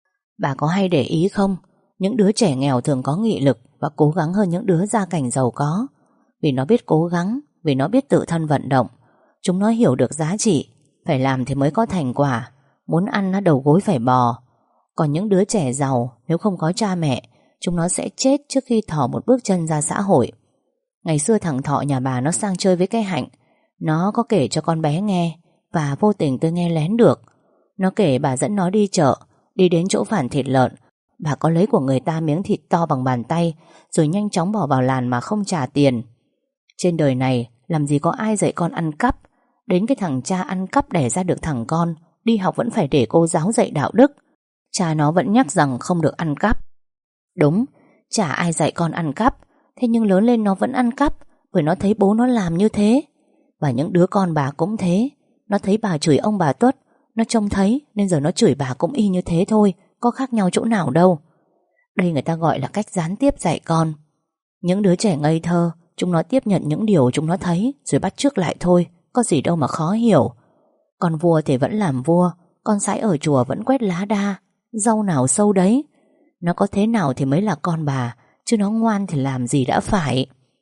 Bà có hay để ý không? Những đứa trẻ nghèo thường có nghị lực và cố gắng hơn những đứa gia cảnh giàu có. Vì nó biết cố gắng, vì nó biết tự thân vận động. Chúng nó hiểu được giá trị, phải làm thì mới có thành quả. Muốn ăn nó đầu gối phải bò. Còn những đứa trẻ giàu, nếu không có cha mẹ, chúng nó sẽ chết trước khi thò một bước chân ra xã hội. Ngày xưa thằng Thọ nhà bà nó sang chơi với cái Hạnh. Nó có kể cho con bé nghe, và vô tình tôi nghe lén được. Nó kể bà dẫn nó đi chợ, đi đến chỗ phản thịt lợn. Bà có lấy của người ta miếng thịt to bằng bàn tay, rồi nhanh chóng bỏ vào làn mà không trả tiền. Trên đời này làm gì có ai dạy con ăn cắp. Đến cái thằng cha ăn cắp đẻ ra được thằng con, đi học vẫn phải để cô giáo dạy đạo đức. Cha nó vẫn nhắc rằng không được ăn cắp. Đúng, chả ai dạy con ăn cắp. Thế nhưng lớn lên nó vẫn ăn cắp, bởi nó thấy bố nó làm như thế. Và những đứa con bà cũng thế. Nó thấy bà chửi ông bà Tuất, nó trông thấy nên giờ nó chửi bà cũng y như thế thôi, có khác nhau chỗ nào đâu. Đây người ta gọi là cách gián tiếp dạy con. Những đứa trẻ ngây thơ, chúng nó tiếp nhận những điều chúng nó thấy rồi bắt chước lại thôi, có gì đâu mà khó hiểu. Con vua thì vẫn làm vua, con sái ở chùa vẫn quét lá đa, rau nào sâu đấy. Nó có thế nào thì mới là con bà, chứ nó ngoan thì làm gì đã phải.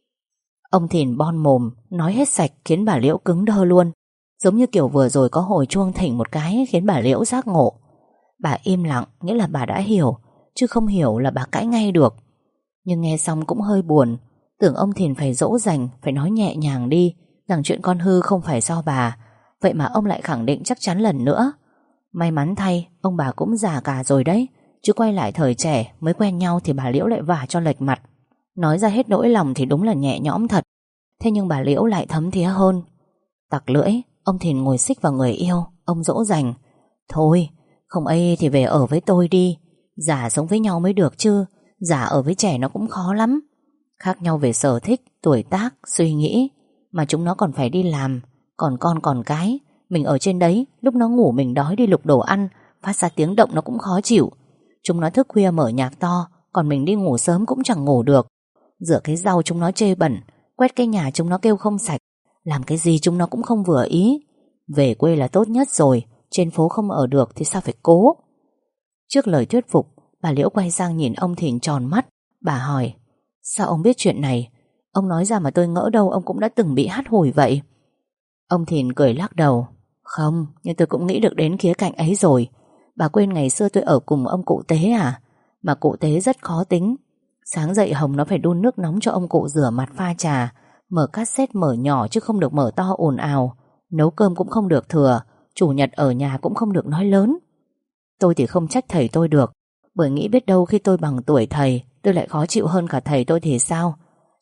Ông Thìn bon mồm, nói hết sạch khiến bà Liễu cứng đơ luôn. Giống như kiểu vừa rồi có hồi chuông thỉnh một cái khiến bà Liễu giác ngộ. Bà im lặng nghĩa là bà đã hiểu, chứ không hiểu là bà cãi ngay được. Nhưng nghe xong cũng hơi buồn. Tưởng ông Thìn phải dỗ dành, phải nói nhẹ nhàng đi, rằng chuyện con hư không phải do bà. Vậy mà ông lại khẳng định chắc chắn lần nữa. May mắn thay, ông bà cũng già cả rồi đấy, chứ quay lại thời trẻ mới quen nhau thì bà Liễu lại vả cho lệch mặt. Nói ra hết nỗi lòng thì đúng là nhẹ nhõm thật. Thế nhưng bà Liễu lại thấm thía hơn. Tặc lưỡi, ông Thìn ngồi xích vào người yêu. Ông dỗ dành: thôi, không ấy thì về ở với tôi đi. Già sống với nhau mới được chứ, già ở với trẻ nó cũng khó lắm. Khác nhau về sở thích, tuổi tác, suy nghĩ, mà chúng nó còn phải đi làm. Còn con còn cái, mình ở trên đấy, lúc nó ngủ mình đói đi lục đồ ăn, phát ra tiếng động nó cũng khó chịu. Chúng nó thức khuya mở nhạc to, còn mình đi ngủ sớm cũng chẳng ngủ được. Rửa cái rau chúng nó chê bẩn, quét cái nhà chúng nó kêu không sạch, làm cái gì chúng nó cũng không vừa ý. Về quê là tốt nhất rồi, trên phố không ở được thì sao phải cố. Trước lời thuyết phục, bà Liễu quay sang nhìn ông Thìn tròn mắt. Bà hỏi: sao ông biết chuyện này? Ông nói ra mà tôi ngỡ đâu ông cũng đã từng bị hắt hủi vậy. Ông Thìn cười lắc đầu: không, nhưng tôi cũng nghĩ được đến khía cạnh ấy rồi. Bà quên ngày xưa tôi ở cùng ông cụ Tế à? Mà cụ Tế rất khó tính. Sáng dậy Hồng nó phải đun nước nóng cho ông cụ rửa mặt pha trà, mở cassette mở nhỏ chứ không được mở to ồn ào. Nấu cơm cũng không được thừa, chủ nhật ở nhà cũng không được nói lớn. Tôi thì không trách thầy tôi được, bởi nghĩ biết đâu khi tôi bằng tuổi thầy, tôi lại khó chịu hơn cả thầy tôi thì sao.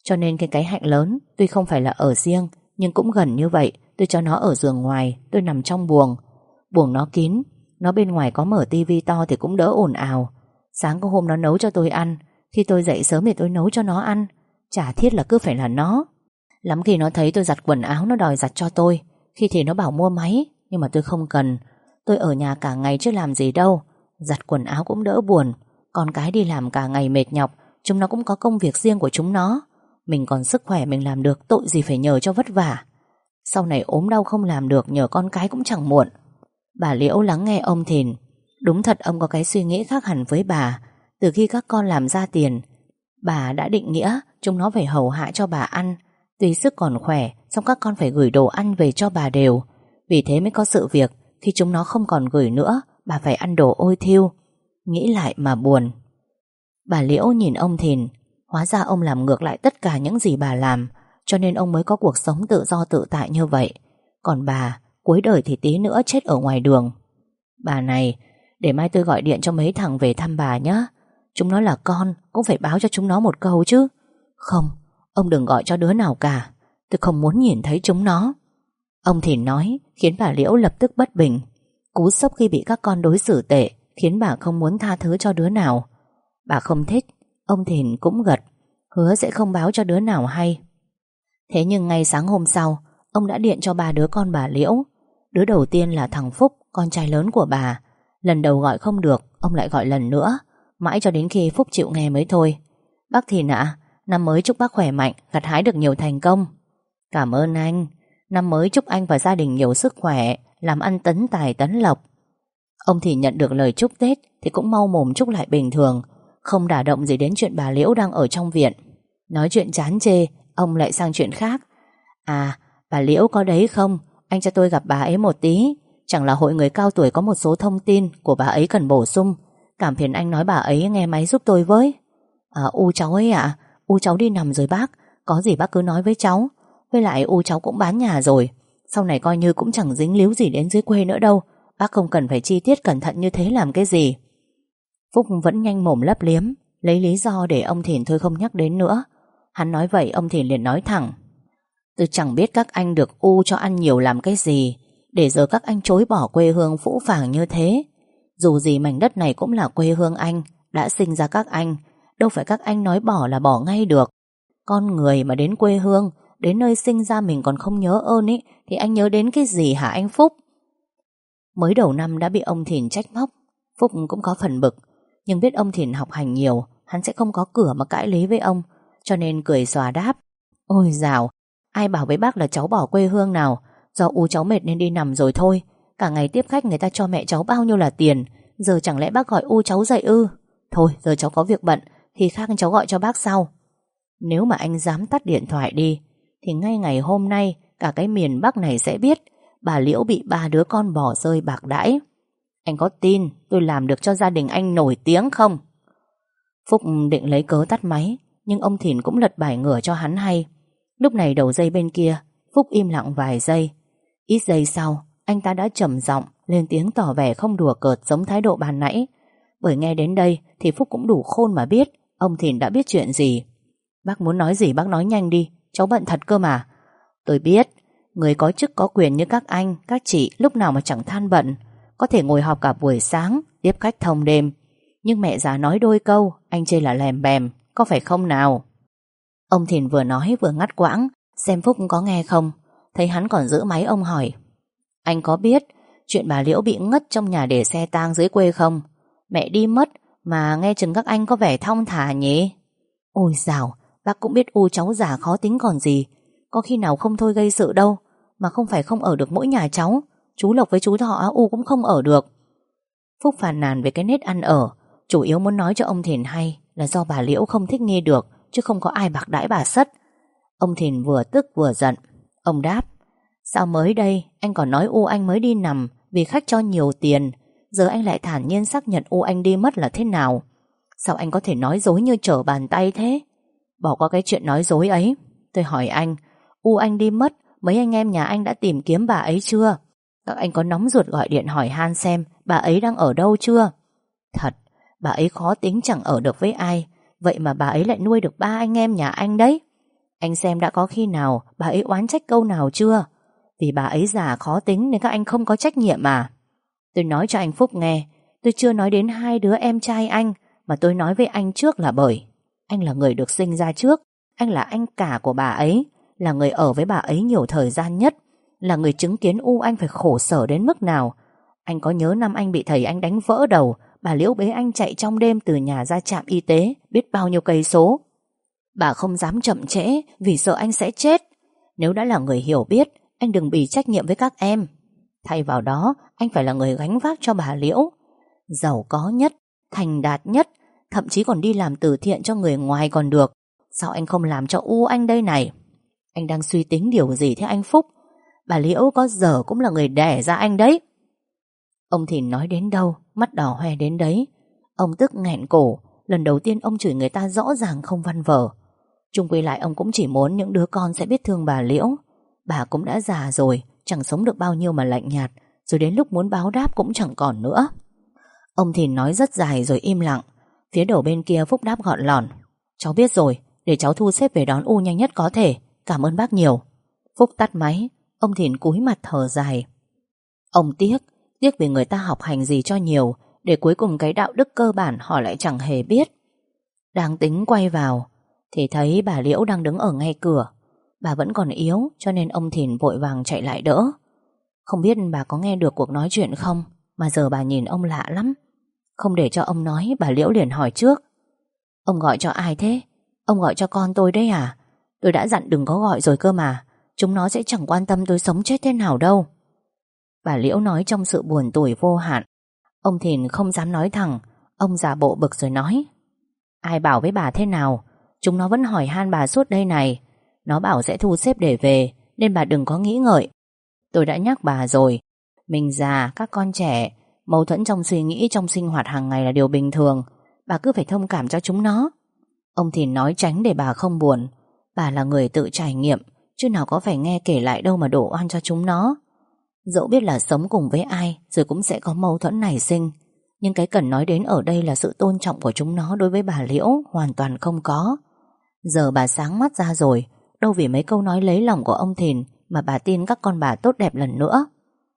Cho nên cái cái hạnh lớn tuy không phải là ở riêng, nhưng cũng gần như vậy. Tôi cho nó ở giường ngoài, tôi nằm trong buồng. Buồng nó kín, nó bên ngoài có mở tivi to thì cũng đỡ ồn ào. Sáng có hôm nó nấu cho tôi ăn, khi tôi dậy sớm thì tôi nấu cho nó ăn. Chả thiết là cứ phải là nó. Lắm khi nó thấy tôi giặt quần áo nó đòi giặt cho tôi. Khi thì nó bảo mua máy, nhưng mà tôi không cần. Tôi ở nhà cả ngày chứ làm gì đâu. Giặt quần áo cũng đỡ buồn. Con cái đi làm cả ngày mệt nhọc, chúng nó cũng có công việc riêng của chúng nó. Mình còn sức khỏe mình làm được, tội gì phải nhờ cho vất vả. Sau này ốm đau không làm được, nhờ con cái cũng chẳng muộn. Bà Liễu lắng nghe ông Thìn. Đúng thật ông có cái suy nghĩ khác hẳn với bà. Từ khi các con làm ra tiền, bà đã định nghĩa chúng nó phải hầu hạ cho bà ăn. Tuy sức còn khỏe, xong các con phải gửi đồ ăn về cho bà đều. Vì thế mới có sự việc khi chúng nó không còn gửi nữa, bà phải ăn đồ ôi thiêu. Nghĩ lại mà buồn. Bà Liễu nhìn ông Thìn. Hóa ra ông làm ngược lại tất cả những gì bà làm, cho nên ông mới có cuộc sống tự do tự tại như vậy. Còn bà, cuối đời thì tí nữa chết ở ngoài đường. Bà này, để mai tôi gọi điện cho mấy thằng về thăm bà nhé. Chúng nó là con, cũng phải báo cho chúng nó một câu chứ. Không, ông đừng gọi cho đứa nào cả. Tôi không muốn nhìn thấy chúng nó. Ông Thìn nói khiến bà Liễu lập tức bất bình. Cú sốc khi bị các con đối xử tệ khiến bà không muốn tha thứ cho đứa nào. Bà không thích. Ông Thìn cũng gật, hứa sẽ không báo cho đứa nào hay. Thế nhưng ngay sáng hôm sau, ông đã điện cho ba đứa con bà Liễu. Đứa đầu tiên là thằng Phúc, con trai lớn của bà. Lần đầu gọi không được, ông lại gọi lần nữa, mãi cho đến khi Phúc chịu nghe mới thôi. Bác Thìn ạ, năm mới chúc bác khỏe mạnh, gặt hái được nhiều thành công. Cảm ơn anh. Năm mới chúc anh và gia đình nhiều sức khỏe, làm ăn tấn tài tấn lộc. Ông Thìn nhận được lời chúc Tết thì cũng mau mồm chúc lại bình thường, không đả động gì đến chuyện bà Liễu đang ở trong viện. Nói chuyện chán chê, ông lại sang chuyện khác. À, bà Liễu có đấy không? Anh cho tôi gặp bà ấy một tí. Chẳng là hội người cao tuổi có một số thông tin của bà ấy cần bổ sung. Cảm phiền anh nói bà ấy nghe máy giúp tôi với. À, U cháu ấy ạ. À? U cháu đi nằm rồi bác. Có gì bác cứ nói với cháu. Với lại U cháu cũng bán nhà rồi. Sau này coi như cũng chẳng dính líu gì đến dưới quê nữa đâu. Bác không cần phải chi tiết cẩn thận như thế làm cái gì. Phúc vẫn nhanh mồm lấp liếm, lấy lý do để ông Thìn thôi không nhắc đến nữa. Hắn nói vậy ông Thìn liền nói thẳng. Tôi chẳng biết các anh được U cho ăn nhiều làm cái gì, để giờ các anh chối bỏ quê hương phũ phàng như thế. Dù gì mảnh đất này cũng là quê hương anh, đã sinh ra các anh, đâu phải các anh nói bỏ là bỏ ngay được. Con người mà đến quê hương, đến nơi sinh ra mình còn không nhớ ơn ý, thì anh nhớ đến cái gì hả anh Phúc? Mới đầu năm đã bị ông Thìn trách móc, Phúc cũng có phần bực. Nhưng biết ông Thìn học hành nhiều, hắn sẽ không có cửa mà cãi lý với ông, cho nên cười xòa đáp. Ôi dào, ai bảo với bác là cháu bỏ quê hương nào. Do U cháu mệt nên đi nằm rồi thôi. Cả ngày tiếp khách người ta cho mẹ cháu bao nhiêu là tiền, giờ chẳng lẽ bác gọi U cháu dậy ư? Thôi giờ cháu có việc bận, khi khác cháu gọi cho bác sau. Nếu mà anh dám tắt điện thoại đi, thì ngay ngày hôm nay cả cái miền Bắc này sẽ biết bà Liễu bị ba đứa con bỏ rơi bạc đãi. Anh có tin tôi làm được cho gia đình anh nổi tiếng không? Phúc định lấy cớ tắt máy, nhưng ông Thìn cũng lật bài ngửa cho hắn hay. Lúc này đầu dây bên kia, Phúc im lặng vài giây. Ít giây sau, anh ta đã trầm giọng lên tiếng tỏ vẻ không đùa cợt giống thái độ ban nãy. Bởi nghe đến đây thì Phúc cũng đủ khôn mà biết ông Thìn đã biết chuyện gì. Bác muốn nói gì bác nói nhanh đi, cháu bận thật cơ mà. Tôi biết, người có chức có quyền như các anh, các chị lúc nào mà chẳng than bận, có thể ngồi họp cả buổi sáng, tiếp khách thông đêm. Nhưng mẹ già nói đôi câu, anh chê là lèm bèm, có phải không nào? Ông Thìn vừa nói vừa ngắt quãng, xem Phúc có nghe không. Thấy hắn còn giữ máy ông hỏi. Anh có biết chuyện bà Liễu bị ngất trong nhà để xe tang dưới quê không? Mẹ đi mất mà nghe chừng các anh có vẻ thong thả nhỉ? Ôi dào, bác cũng biết U cháu già khó tính còn gì. Có khi nào không thôi gây sự đâu. Mà không phải không ở được mỗi nhà cháu, chú Lộc với chú Thọ U cũng không ở được. Phúc phàn nàn về cái nết ăn ở, chủ yếu muốn nói cho ông Thìn hay là do bà Liễu không thích nghi được, chứ không có ai bạc đãi bà Sất. Ông Thìn vừa tức vừa giận. Ông đáp. Sao mới đây anh còn nói U anh mới đi nằm vì khách cho nhiều tiền, giờ anh lại thản nhiên xác nhận U anh đi mất là thế nào? Sao anh có thể nói dối như trở bàn tay thế? Bỏ qua cái chuyện nói dối ấy, tôi hỏi anh, U anh đi mất, mấy anh em nhà anh đã tìm kiếm bà ấy chưa? Các anh có nóng ruột gọi điện hỏi han xem bà ấy đang ở đâu chưa? Thật, bà ấy khó tính chẳng ở được với ai, vậy mà bà ấy lại nuôi được ba anh em nhà anh đấy. Anh xem đã có khi nào bà ấy oán trách câu nào chưa? Vì bà ấy già khó tính nên các anh không có trách nhiệm mà. Tôi nói cho anh Phúc nghe, tôi chưa nói đến hai đứa em trai anh, mà tôi nói với anh trước là bởi anh là người được sinh ra trước. Anh là anh cả của bà ấy, là người ở với bà ấy nhiều thời gian nhất, là người chứng kiến U anh phải khổ sở đến mức nào. Anh có nhớ năm anh bị thầy anh đánh vỡ đầu, bà Liễu bế anh chạy trong đêm từ nhà ra trạm y tế biết bao nhiêu cây số. Bà không dám chậm trễ vì sợ anh sẽ chết. Nếu đã là người hiểu biết, anh đừng bị trách nhiệm với các em. Thay vào đó, anh phải là người gánh vác cho bà Liễu. Giàu có nhất, thành đạt nhất, thậm chí còn đi làm từ thiện cho người ngoài còn được. Sao anh không làm cho U anh đây này? Anh đang suy tính điều gì thế anh Phúc? Bà Liễu có giờ cũng là người đẻ ra anh đấy. Ông Thìn nói đến đâu, mắt đỏ hoe đến đấy. Ông tức nghẹn cổ. Lần đầu tiên ông chửi người ta rõ ràng không văn vở. Chung quy lại ông cũng chỉ muốn những đứa con sẽ biết thương bà Liễu. Bà cũng đã già rồi, chẳng sống được bao nhiêu mà lạnh nhạt, rồi đến lúc muốn báo đáp cũng chẳng còn nữa. Ông Thìn nói rất dài rồi im lặng. Phía đầu bên kia Phúc đáp gọn lỏn: Cháu biết rồi, để cháu thu xếp về đón U nhanh nhất có thể. Cảm ơn bác nhiều. Phúc tắt máy. Ông Thìn cúi mặt thở dài. Ông tiếc, tiếc vì người ta học hành gì cho nhiều, để cuối cùng cái đạo đức cơ bản họ lại chẳng hề biết. Đang tính quay vào thì thấy bà Liễu đang đứng ở ngay cửa. Bà vẫn còn yếu, cho nên ông Thìn vội vàng chạy lại đỡ. Không biết bà có nghe được cuộc nói chuyện không, mà giờ bà nhìn ông lạ lắm. Không để cho ông nói, bà Liễu liền hỏi trước: Ông gọi cho ai thế? Ông gọi cho con tôi đấy à? Tôi đã dặn đừng có gọi rồi cơ mà. Chúng nó sẽ chẳng quan tâm tôi sống chết thế nào đâu. Bà Liễu nói trong sự buồn tủi vô hạn. Ông Thìn không dám nói thẳng. Ông giả bộ bực rồi nói: Ai bảo với bà thế nào? Chúng nó vẫn hỏi han bà suốt đây này. Nó bảo sẽ thu xếp để về, nên bà đừng có nghĩ ngợi. Tôi đã nhắc bà rồi, mình già, các con trẻ, mâu thuẫn trong suy nghĩ, trong sinh hoạt hàng ngày là điều bình thường. Bà cứ phải thông cảm cho chúng nó. Ông Thìn nói tránh để bà không buồn. Bà là người tự trải nghiệm, chứ nào có phải nghe kể lại đâu mà đổ oan cho chúng nó. Dẫu biết là sống cùng với ai rồi cũng sẽ có mâu thuẫn nảy sinh, nhưng cái cần nói đến ở đây là sự tôn trọng của chúng nó đối với bà Liễu hoàn toàn không có. Giờ bà sáng mắt ra rồi, đâu vì mấy câu nói lấy lòng của ông Thìn mà bà tin các con bà tốt đẹp lần nữa.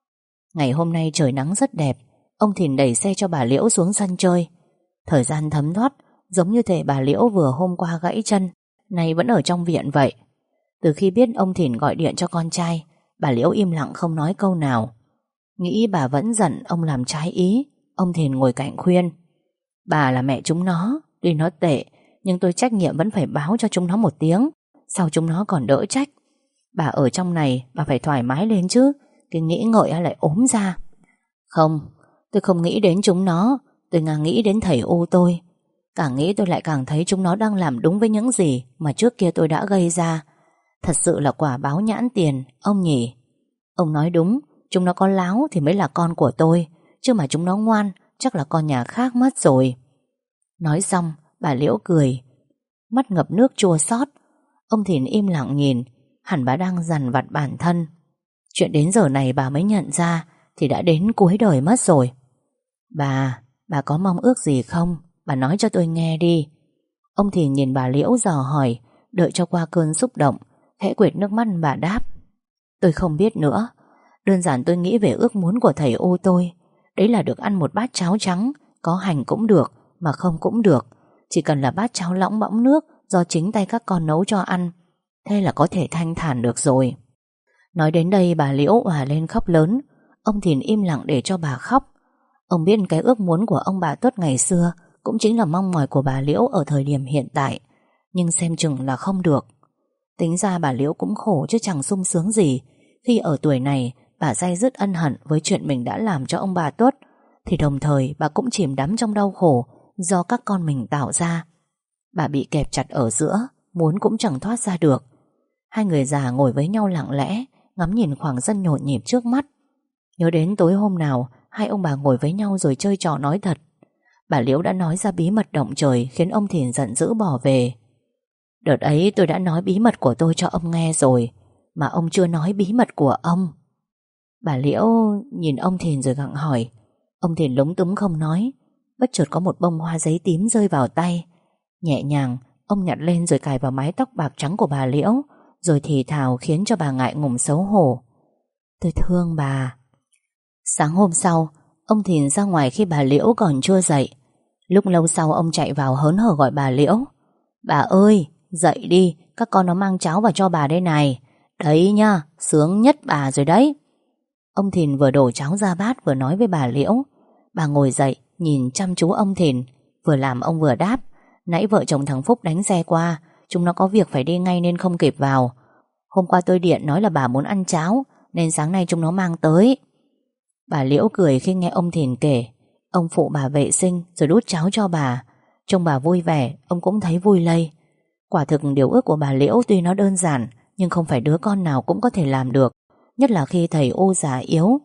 Ngày hôm nay trời nắng rất đẹp. Ông Thìn đẩy xe cho bà Liễu xuống sân chơi. Thời gian thấm thoát, giống như thể bà Liễu vừa hôm qua gãy chân, nay vẫn ở trong viện vậy. Từ khi biết ông Thìn gọi điện cho con trai, bà Liễu im lặng không nói câu nào. Nghĩ bà vẫn giận ông làm trái ý, ông Thìn ngồi cạnh khuyên: Bà là mẹ chúng nó, tuy nó tệ, nhưng tôi trách nhiệm vẫn phải báo cho chúng nó một tiếng. Sao chúng nó còn đỡ trách? Bà ở trong này, bà phải thoải mái lên chứ. Cái nghĩ ngợi lại ốm ra. Không, tôi không nghĩ đến chúng nó. Tôi ngang nghĩ đến thầy U tôi. Càng nghĩ tôi lại càng thấy chúng nó đang làm đúng với những gì mà trước kia tôi đã gây ra. Thật sự là quả báo nhãn tiền, ông nhỉ? Ông nói đúng, chúng nó có láo thì mới là con của tôi, chứ mà chúng nó ngoan chắc là con nhà khác mất rồi. Nói xong, bà Liễu cười, mắt ngập nước chua xót. Ông Thìn im lặng nhìn, hẳn bà đang dằn vặt bản thân. Chuyện đến giờ này bà mới nhận ra thì đã đến cuối đời mất rồi. Bà, bà có mong ước gì không? Bà nói cho tôi nghe đi. Ông Thìn nhìn bà Liễu dò hỏi, đợi cho qua cơn xúc động, khẽ quệt nước mắt bà đáp: Tôi không biết nữa. Đơn giản tôi nghĩ về ước muốn của thầy U tôi. Đấy là được ăn một bát cháo trắng, có hành cũng được, mà không cũng được. Chỉ cần là bát cháo lõng bõng nước do chính tay các con nấu cho ăn, thế là có thể thanh thản được rồi. Nói đến đây bà Liễu òa lên khóc lớn. Ông Thìn im lặng để cho bà khóc. Ông biết cái ước muốn của ông bà Tuất ngày xưa cũng chính là mong mỏi của bà Liễu ở thời điểm hiện tại, nhưng xem chừng là không được. Tính ra bà Liễu cũng khổ chứ chẳng sung sướng gì. Khi ở tuổi này bà day dứt ân hận với chuyện mình đã làm cho ông bà Tuất, thì đồng thời bà cũng chìm đắm trong đau khổ do các con mình tạo ra. Bà bị kẹp chặt ở giữa, muốn cũng chẳng thoát ra được. Hai người già ngồi với nhau lặng lẽ, ngắm nhìn khoảng sân nhộn nhịp trước mắt. Nhớ đến tối hôm nào hai ông bà ngồi với nhau rồi chơi trò nói thật. Bà Liễu đã nói ra bí mật động trời khiến ông Thìn giận dữ bỏ về. Đợt ấy tôi đã nói bí mật của tôi cho ông nghe rồi, mà ông chưa nói bí mật của ông. Bà Liễu nhìn ông Thìn rồi gặng hỏi. Ông Thìn lúng túng không nói. Bất chợt có một bông hoa giấy tím rơi vào tay. Nhẹ nhàng Ông nhặt lên rồi cài vào mái tóc bạc trắng của bà Liễu, rồi thì thào khiến cho bà ngại ngùng xấu hổ: "Tôi thương bà." Sáng hôm sau, ông Thìn ra ngoài khi bà Liễu còn chưa dậy. Lúc lâu sau ông chạy vào hớn hở gọi bà Liễu: "Bà ơi, dậy đi, các con nó mang cháo vào cho bà đây này. Đấy nhá, sướng nhất bà rồi đấy." Ông Thìn vừa đổ cháo ra bát vừa nói với bà Liễu. Bà ngồi dậy nhìn chăm chú ông Thìn, vừa làm ông vừa đáp: "Nãy vợ chồng thằng Phúc đánh xe qua, chúng nó có việc phải đi ngay nên không kịp vào. Hôm qua tôi điện nói là bà muốn ăn cháo, nên sáng nay chúng nó mang tới." Bà Liễu cười khi nghe ông Thìn kể. Ông phụ bà vệ sinh rồi đút cháo cho bà. Trông bà vui vẻ, ông cũng thấy vui lây. Quả thực điều ước của bà Liễu tuy nó đơn giản, nhưng không phải đứa con nào cũng có thể làm được, nhất là khi thầy ô già yếu.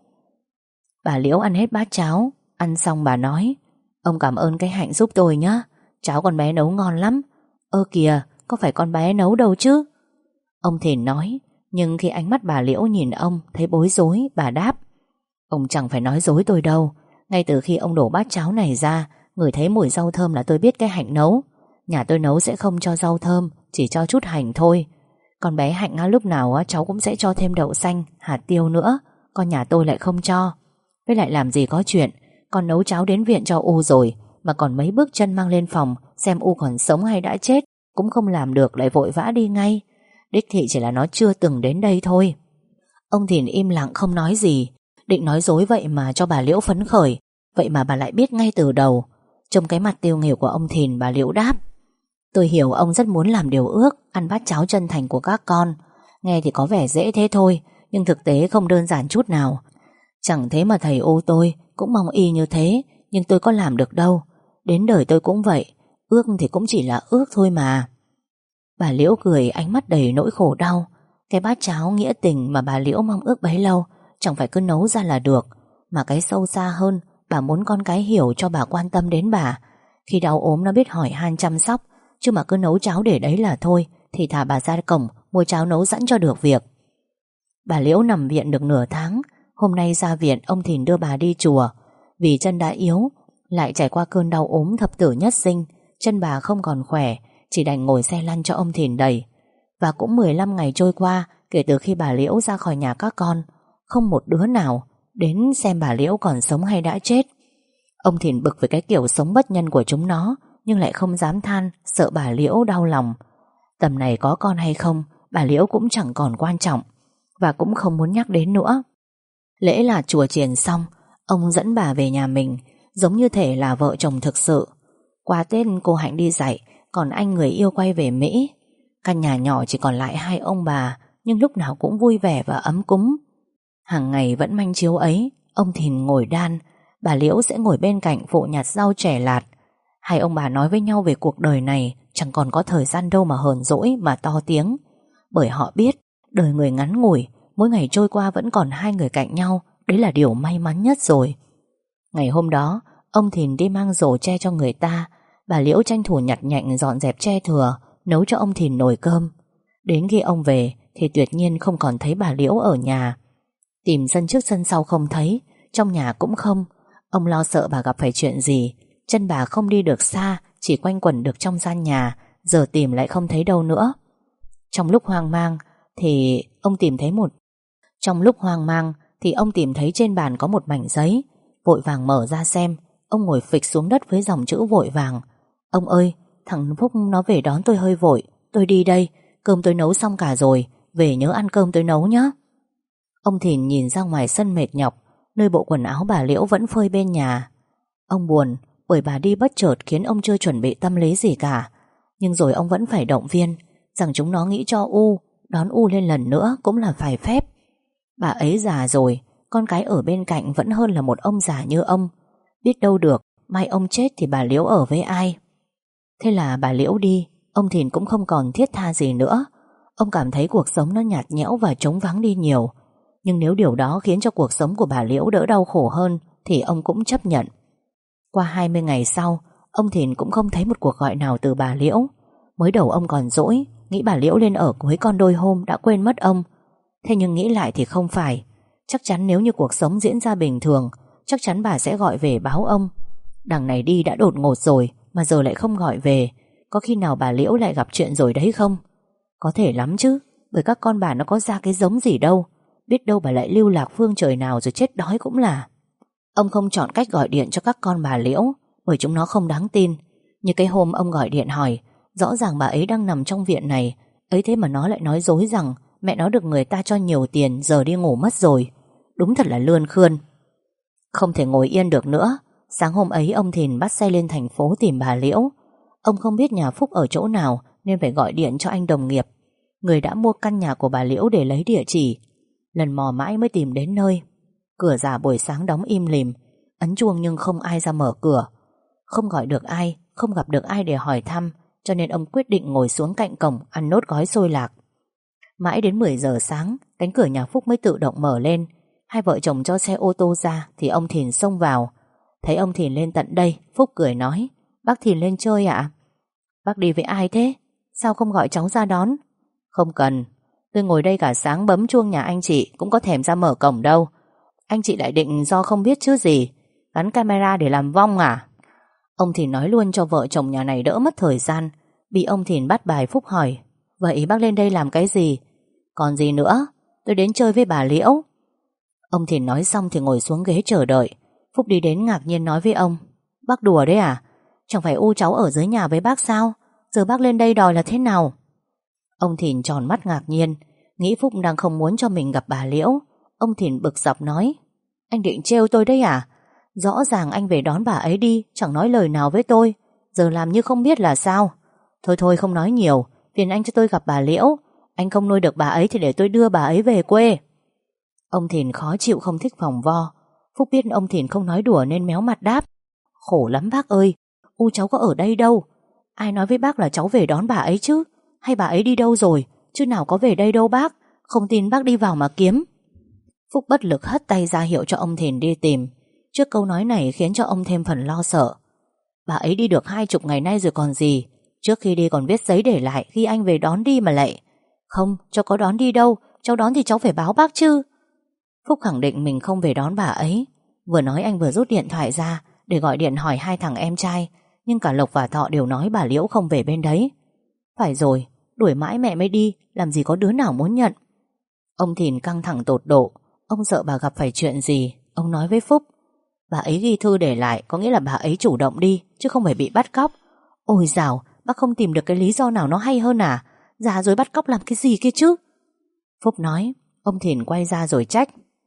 Bà Liễu ăn hết bát cháo. Ăn xong bà nói: "Ông cảm ơn cái Hạnh giúp tôi nhé. Cháo con bé nấu ngon lắm." "Ơ kìa, có phải con bé nấu đâu chứ?" Ông Thìn nói. Nhưng khi ánh mắt bà Liễu nhìn ông thấy bối rối, bà đáp: "Ông chẳng phải nói dối tôi đâu. Ngay từ khi ông đổ bát cháo này ra, ngửi thấy mùi rau thơm là tôi biết cái Hạnh nấu. Nhà tôi nấu sẽ không cho rau thơm, chỉ cho chút hành thôi. Con bé Hạnh á, lúc nào á, cháu cũng sẽ cho thêm đậu xanh, hạt tiêu nữa. Con nhà tôi lại không cho. Với lại làm gì có chuyện con nấu cháo đến viện cho U rồi mà còn mấy bước chân mang lên phòng xem U còn sống hay đã chết cũng không làm được, lại vội vã đi ngay. Đích thị chỉ là nó chưa từng đến đây thôi." Ông Thìn im lặng không nói gì. Định nói dối vậy mà cho bà Liễu phấn khởi. Vậy mà bà lại biết ngay từ đầu. Trong cái mặt tiêu nghỉu của ông Thìn, bà Liễu đáp: "Tôi hiểu ông rất muốn làm điều ước, ăn bát cháo chân thành của các con. Nghe thì có vẻ dễ thế thôi, nhưng thực tế không đơn giản chút nào. Chẳng thế mà thầy ô tôi cũng mong y như thế, nhưng tôi có làm được đâu. Đến đời tôi cũng vậy, ước thì cũng chỉ là ước thôi mà." Bà Liễu cười, ánh mắt đầy nỗi khổ đau. Cái bát cháo nghĩa tình mà bà Liễu mong ước bấy lâu chẳng phải cứ nấu ra là được, mà cái sâu xa hơn, bà muốn con cái hiểu cho bà quan tâm đến bà. Khi đau ốm nó biết hỏi han chăm sóc, chứ mà cứ nấu cháo để đấy là thôi, thì thà bà ra cổng mua cháo nấu sẵn cho được việc. Bà Liễu nằm viện được nửa tháng. Hôm nay ra viện, ông Thìn đưa bà đi chùa. Vì chân đã yếu, lại trải qua cơn đau ốm thập tử nhất sinh, chân bà không còn khỏe, chỉ đành ngồi xe lăn cho ông Thìn đẩy. Và cũng mười lăm ngày trôi qua kể từ khi bà Liễu ra khỏi nhà các con, không một đứa nào đến xem bà Liễu còn sống hay đã chết. Ông Thìn bực với cái kiểu sống bất nhân của chúng nó, nhưng lại không dám than, sợ bà Liễu đau lòng. Tầm này có con hay không, bà Liễu cũng chẳng còn quan trọng, và cũng không muốn nhắc đến nữa. Lễ là chùa chiền xong, ông dẫn bà về nhà mình, giống như thể là vợ chồng thực sự. Qua Tết cô Hạnh đi dạy, còn anh người yêu quay về Mỹ. Căn nhà nhỏ chỉ còn lại hai ông bà, nhưng lúc nào cũng vui vẻ và ấm cúng. Hàng ngày vẫn manh chiếu ấy, ông Thìn ngồi đan, bà Liễu sẽ ngồi bên cạnh phụ nhặt rau chẻ lạt. Hai ông bà nói với nhau về cuộc đời này, chẳng còn có thời gian đâu mà hờn dỗi mà to tiếng. Bởi họ biết đời người ngắn ngủi, mỗi ngày trôi qua vẫn còn hai người cạnh nhau, đấy là điều may mắn nhất rồi. Ngày hôm đó, ông Thìn đi mang rổ tre cho người ta. Bà Liễu tranh thủ nhặt nhạnh dọn dẹp tre thừa, nấu cho ông Thìn nồi cơm. Đến khi ông về thì tuyệt nhiên không còn thấy bà Liễu ở nhà. Tìm sân trước sân sau không thấy, trong nhà cũng không. Ông lo sợ bà gặp phải chuyện gì. Chân bà không đi được xa, chỉ quanh quẩn được trong gian nhà, giờ tìm lại không thấy đâu nữa. Trong lúc hoang mang thì ông tìm thấy một Trong lúc hoang mang thì ông tìm thấy trên bàn có một mảnh giấy. Vội vàng mở ra xem. Ông ngồi phịch xuống đất với dòng chữ vội vàng: "Ông ơi, thằng Phúc nó về đón tôi hơi vội, tôi đi đây. Cơm tôi nấu xong cả rồi, về nhớ ăn cơm tôi nấu nhé." Ông Thìn nhìn ra ngoài sân mệt nhọc, nơi bộ quần áo bà Liễu vẫn phơi bên nhà. Ông buồn bởi bà đi bất chợt khiến ông chưa chuẩn bị tâm lý gì cả. Nhưng rồi ông vẫn phải động viên rằng chúng nó nghĩ cho U, đón U lên lần nữa cũng là phải phép. Bà ấy già rồi, con cái ở bên cạnh vẫn hơn là một ông già như ông. Biết đâu được, mai ông chết thì bà Liễu ở với ai. Thế là bà Liễu đi, ông Thìn cũng không còn thiết tha gì nữa. Ông cảm thấy cuộc sống nó nhạt nhẽo và trống vắng đi nhiều. Nhưng nếu điều đó khiến cho cuộc sống của bà Liễu đỡ đau khổ hơn thì ông cũng chấp nhận. Qua hai mươi ngày sau, ông Thìn cũng không thấy một cuộc gọi nào từ bà Liễu. Mới đầu ông còn dỗi, nghĩ bà Liễu lên ở với con đôi hôm đã quên mất ông. Thế nhưng nghĩ lại thì không phải. Chắc chắn nếu như cuộc sống diễn ra bình thường, chắc chắn bà sẽ gọi về báo ông. Đằng này đi đã đột ngột rồi mà giờ lại không gọi về. Có khi nào bà Liễu lại gặp chuyện rồi đấy không? Có thể lắm chứ, bởi các con bà nó có ra cái giống gì đâu. Biết đâu bà lại lưu lạc phương trời nào rồi chết đói cũng là. Ông không chọn cách gọi điện cho các con bà Liễu, bởi chúng nó không đáng tin. Như cái hôm ông gọi điện hỏi, rõ ràng bà ấy đang nằm trong viện này, ấy thế mà nó lại nói dối rằng mẹ nó được người ta cho nhiều tiền, giờ đi ngủ mất rồi. Đúng thật là lươn khươn. Không thể ngồi yên được nữa. Sáng hôm ấy ông Thìn bắt xe lên thành phố tìm bà Liễu. Ông không biết nhà Phúc ở chỗ nào nên phải gọi điện cho anh đồng nghiệp, người đã mua căn nhà của bà Liễu, để lấy địa chỉ. Lần mò mãi mới tìm đến nơi. Cửa giả buổi sáng đóng im lìm, ấn chuông nhưng không ai ra mở cửa. Không gọi được ai, không gặp được ai để hỏi thăm, cho nên ông quyết định ngồi xuống cạnh cổng ăn nốt gói xôi lạc. Mãi đến mười giờ sáng, cánh cửa nhà Phúc mới tự động mở lên. Hai vợ chồng cho xe ô tô ra thì ông Thìn xông vào. Thấy ông Thìn lên tận đây, Phúc cười nói: "Bác Thìn lên chơi ạ?" "Bác đi với ai thế? Sao không gọi cháu ra đón?" "Không cần, tôi ngồi đây cả sáng bấm chuông nhà anh chị cũng có thèm ra mở cổng đâu. Anh chị lại định do không biết chứ gì, gắn camera để làm vong à?" Ông Thìn nói luôn cho vợ chồng nhà này đỡ mất thời gian. Bị ông Thìn bắt bài, Phúc hỏi: "Vậy bác lên đây làm cái gì?" "Còn gì nữa, tôi đến chơi với bà Liễu." Ông Thìn nói xong thì ngồi xuống ghế chờ đợi. Phúc đi đến ngạc nhiên nói với ông: "Bác đùa đấy à? Chẳng phải u cháu ở dưới nhà với bác sao? Giờ bác lên đây đòi là thế nào?" Ông Thìn tròn mắt ngạc nhiên, nghĩ Phúc đang không muốn cho mình gặp bà Liễu. Ông Thìn bực dọc nói: "Anh định trêu tôi đấy à? Rõ ràng anh về đón bà ấy đi, chẳng nói lời nào với tôi, giờ làm như không biết là sao? Thôi thôi không nói nhiều, phiền anh cho tôi gặp bà Liễu. Anh không nuôi được bà ấy thì để tôi đưa bà ấy về quê." Ông Thìn khó chịu không thích vòng vo. Phúc biết ông Thìn không nói đùa nên méo mặt đáp: "Khổ lắm bác ơi, u cháu có ở đây đâu. Ai nói với bác là cháu về đón bà ấy chứ? Hay bà ấy đi đâu rồi? Chứ nào có về đây đâu bác. Không tin bác đi vào mà kiếm." Phúc bất lực hất tay ra hiệu cho ông Thìn đi tìm. Trước câu nói này khiến cho ông thêm phần lo sợ. Bà ấy đi được hai chục ngày nay rồi còn gì. Trước khi đi còn viết giấy để lại khi anh về đón đi mà lại. "Không, cháu có đón đi đâu. Cháu đón thì cháu phải báo bác chứ." Phúc khẳng định mình không về đón bà ấy. Vừa nói anh vừa rút điện thoại ra để gọi điện hỏi hai thằng em trai, nhưng cả Lộc và Thọ đều nói bà Liễu không về bên đấy. Phải rồi, đuổi mãi mẹ mới đi, làm gì có đứa nào muốn nhận. Ông Thìn căng thẳng tột độ. Ông sợ bà gặp phải chuyện gì. Ông nói với Phúc: "Bà ấy ghi thư để lại, có nghĩa là bà ấy chủ động đi, chứ không phải bị bắt cóc." "Ôi dào, bác không tìm được cái lý do nào nó hay hơn à? Già rồi bắt cóc làm cái gì kia chứ?" Phúc nói. Ông Thìn quay ra rồi trách: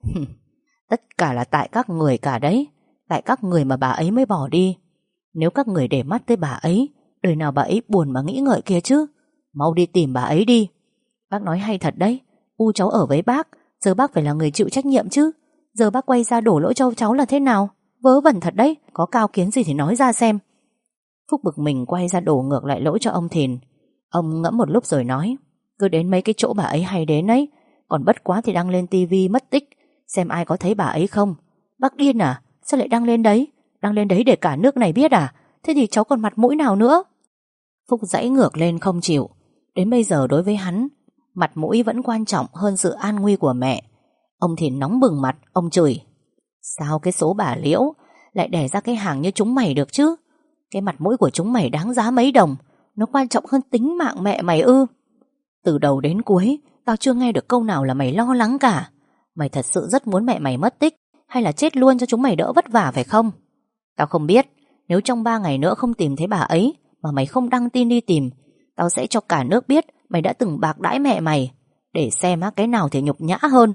"Tất cả là tại các người cả đấy. Tại các người mà bà ấy mới bỏ đi. Nếu các người để mắt tới bà ấy, đời nào bà ấy buồn mà nghĩ ngợi kia chứ. Mau đi tìm bà ấy đi." "Bác nói hay thật đấy. U cháu ở với bác, giờ bác phải là người chịu trách nhiệm chứ. Giờ bác quay ra đổ lỗi cho cháu là thế nào? Vớ vẩn thật đấy. Có cao kiến gì thì nói ra xem." Phúc bực mình quay ra đổ ngược lại lỗi cho ông Thìn. Ông ngẫm một lúc rồi nói: "Cứ đến mấy cái chỗ bà ấy hay đến ấy, còn bất quá thì đăng lên tivi mất tích, xem ai có thấy bà ấy không. Bác điên à? Sao lại đăng lên đấy? Đăng lên đấy để cả nước này biết à? Thế thì cháu còn mặt mũi nào nữa?" Phúc giãy ngược lên không chịu. Đến bây giờ đối với hắn, mặt mũi vẫn quan trọng hơn sự an nguy của mẹ. Ông Thìn nóng bừng mặt. Ông chửi: "Sao cái số bà Liễu lại đẻ ra cái hàng như chúng mày được chứ? Cái mặt mũi của chúng mày đáng giá mấy đồng, nó quan trọng hơn tính mạng mẹ mày ư? Từ đầu đến cuối tao chưa nghe được câu nào là mày lo lắng cả. Mày thật sự rất muốn mẹ mày mất tích, hay là chết luôn cho chúng mày đỡ vất vả phải không? Tao không biết. Nếu trong ba ngày nữa không tìm thấy bà ấy mà mày không đăng tin đi tìm, tao sẽ cho cả nước biết mày đã từng bạc đãi mẹ mày, để xem á cái nào thì nhục nhã hơn."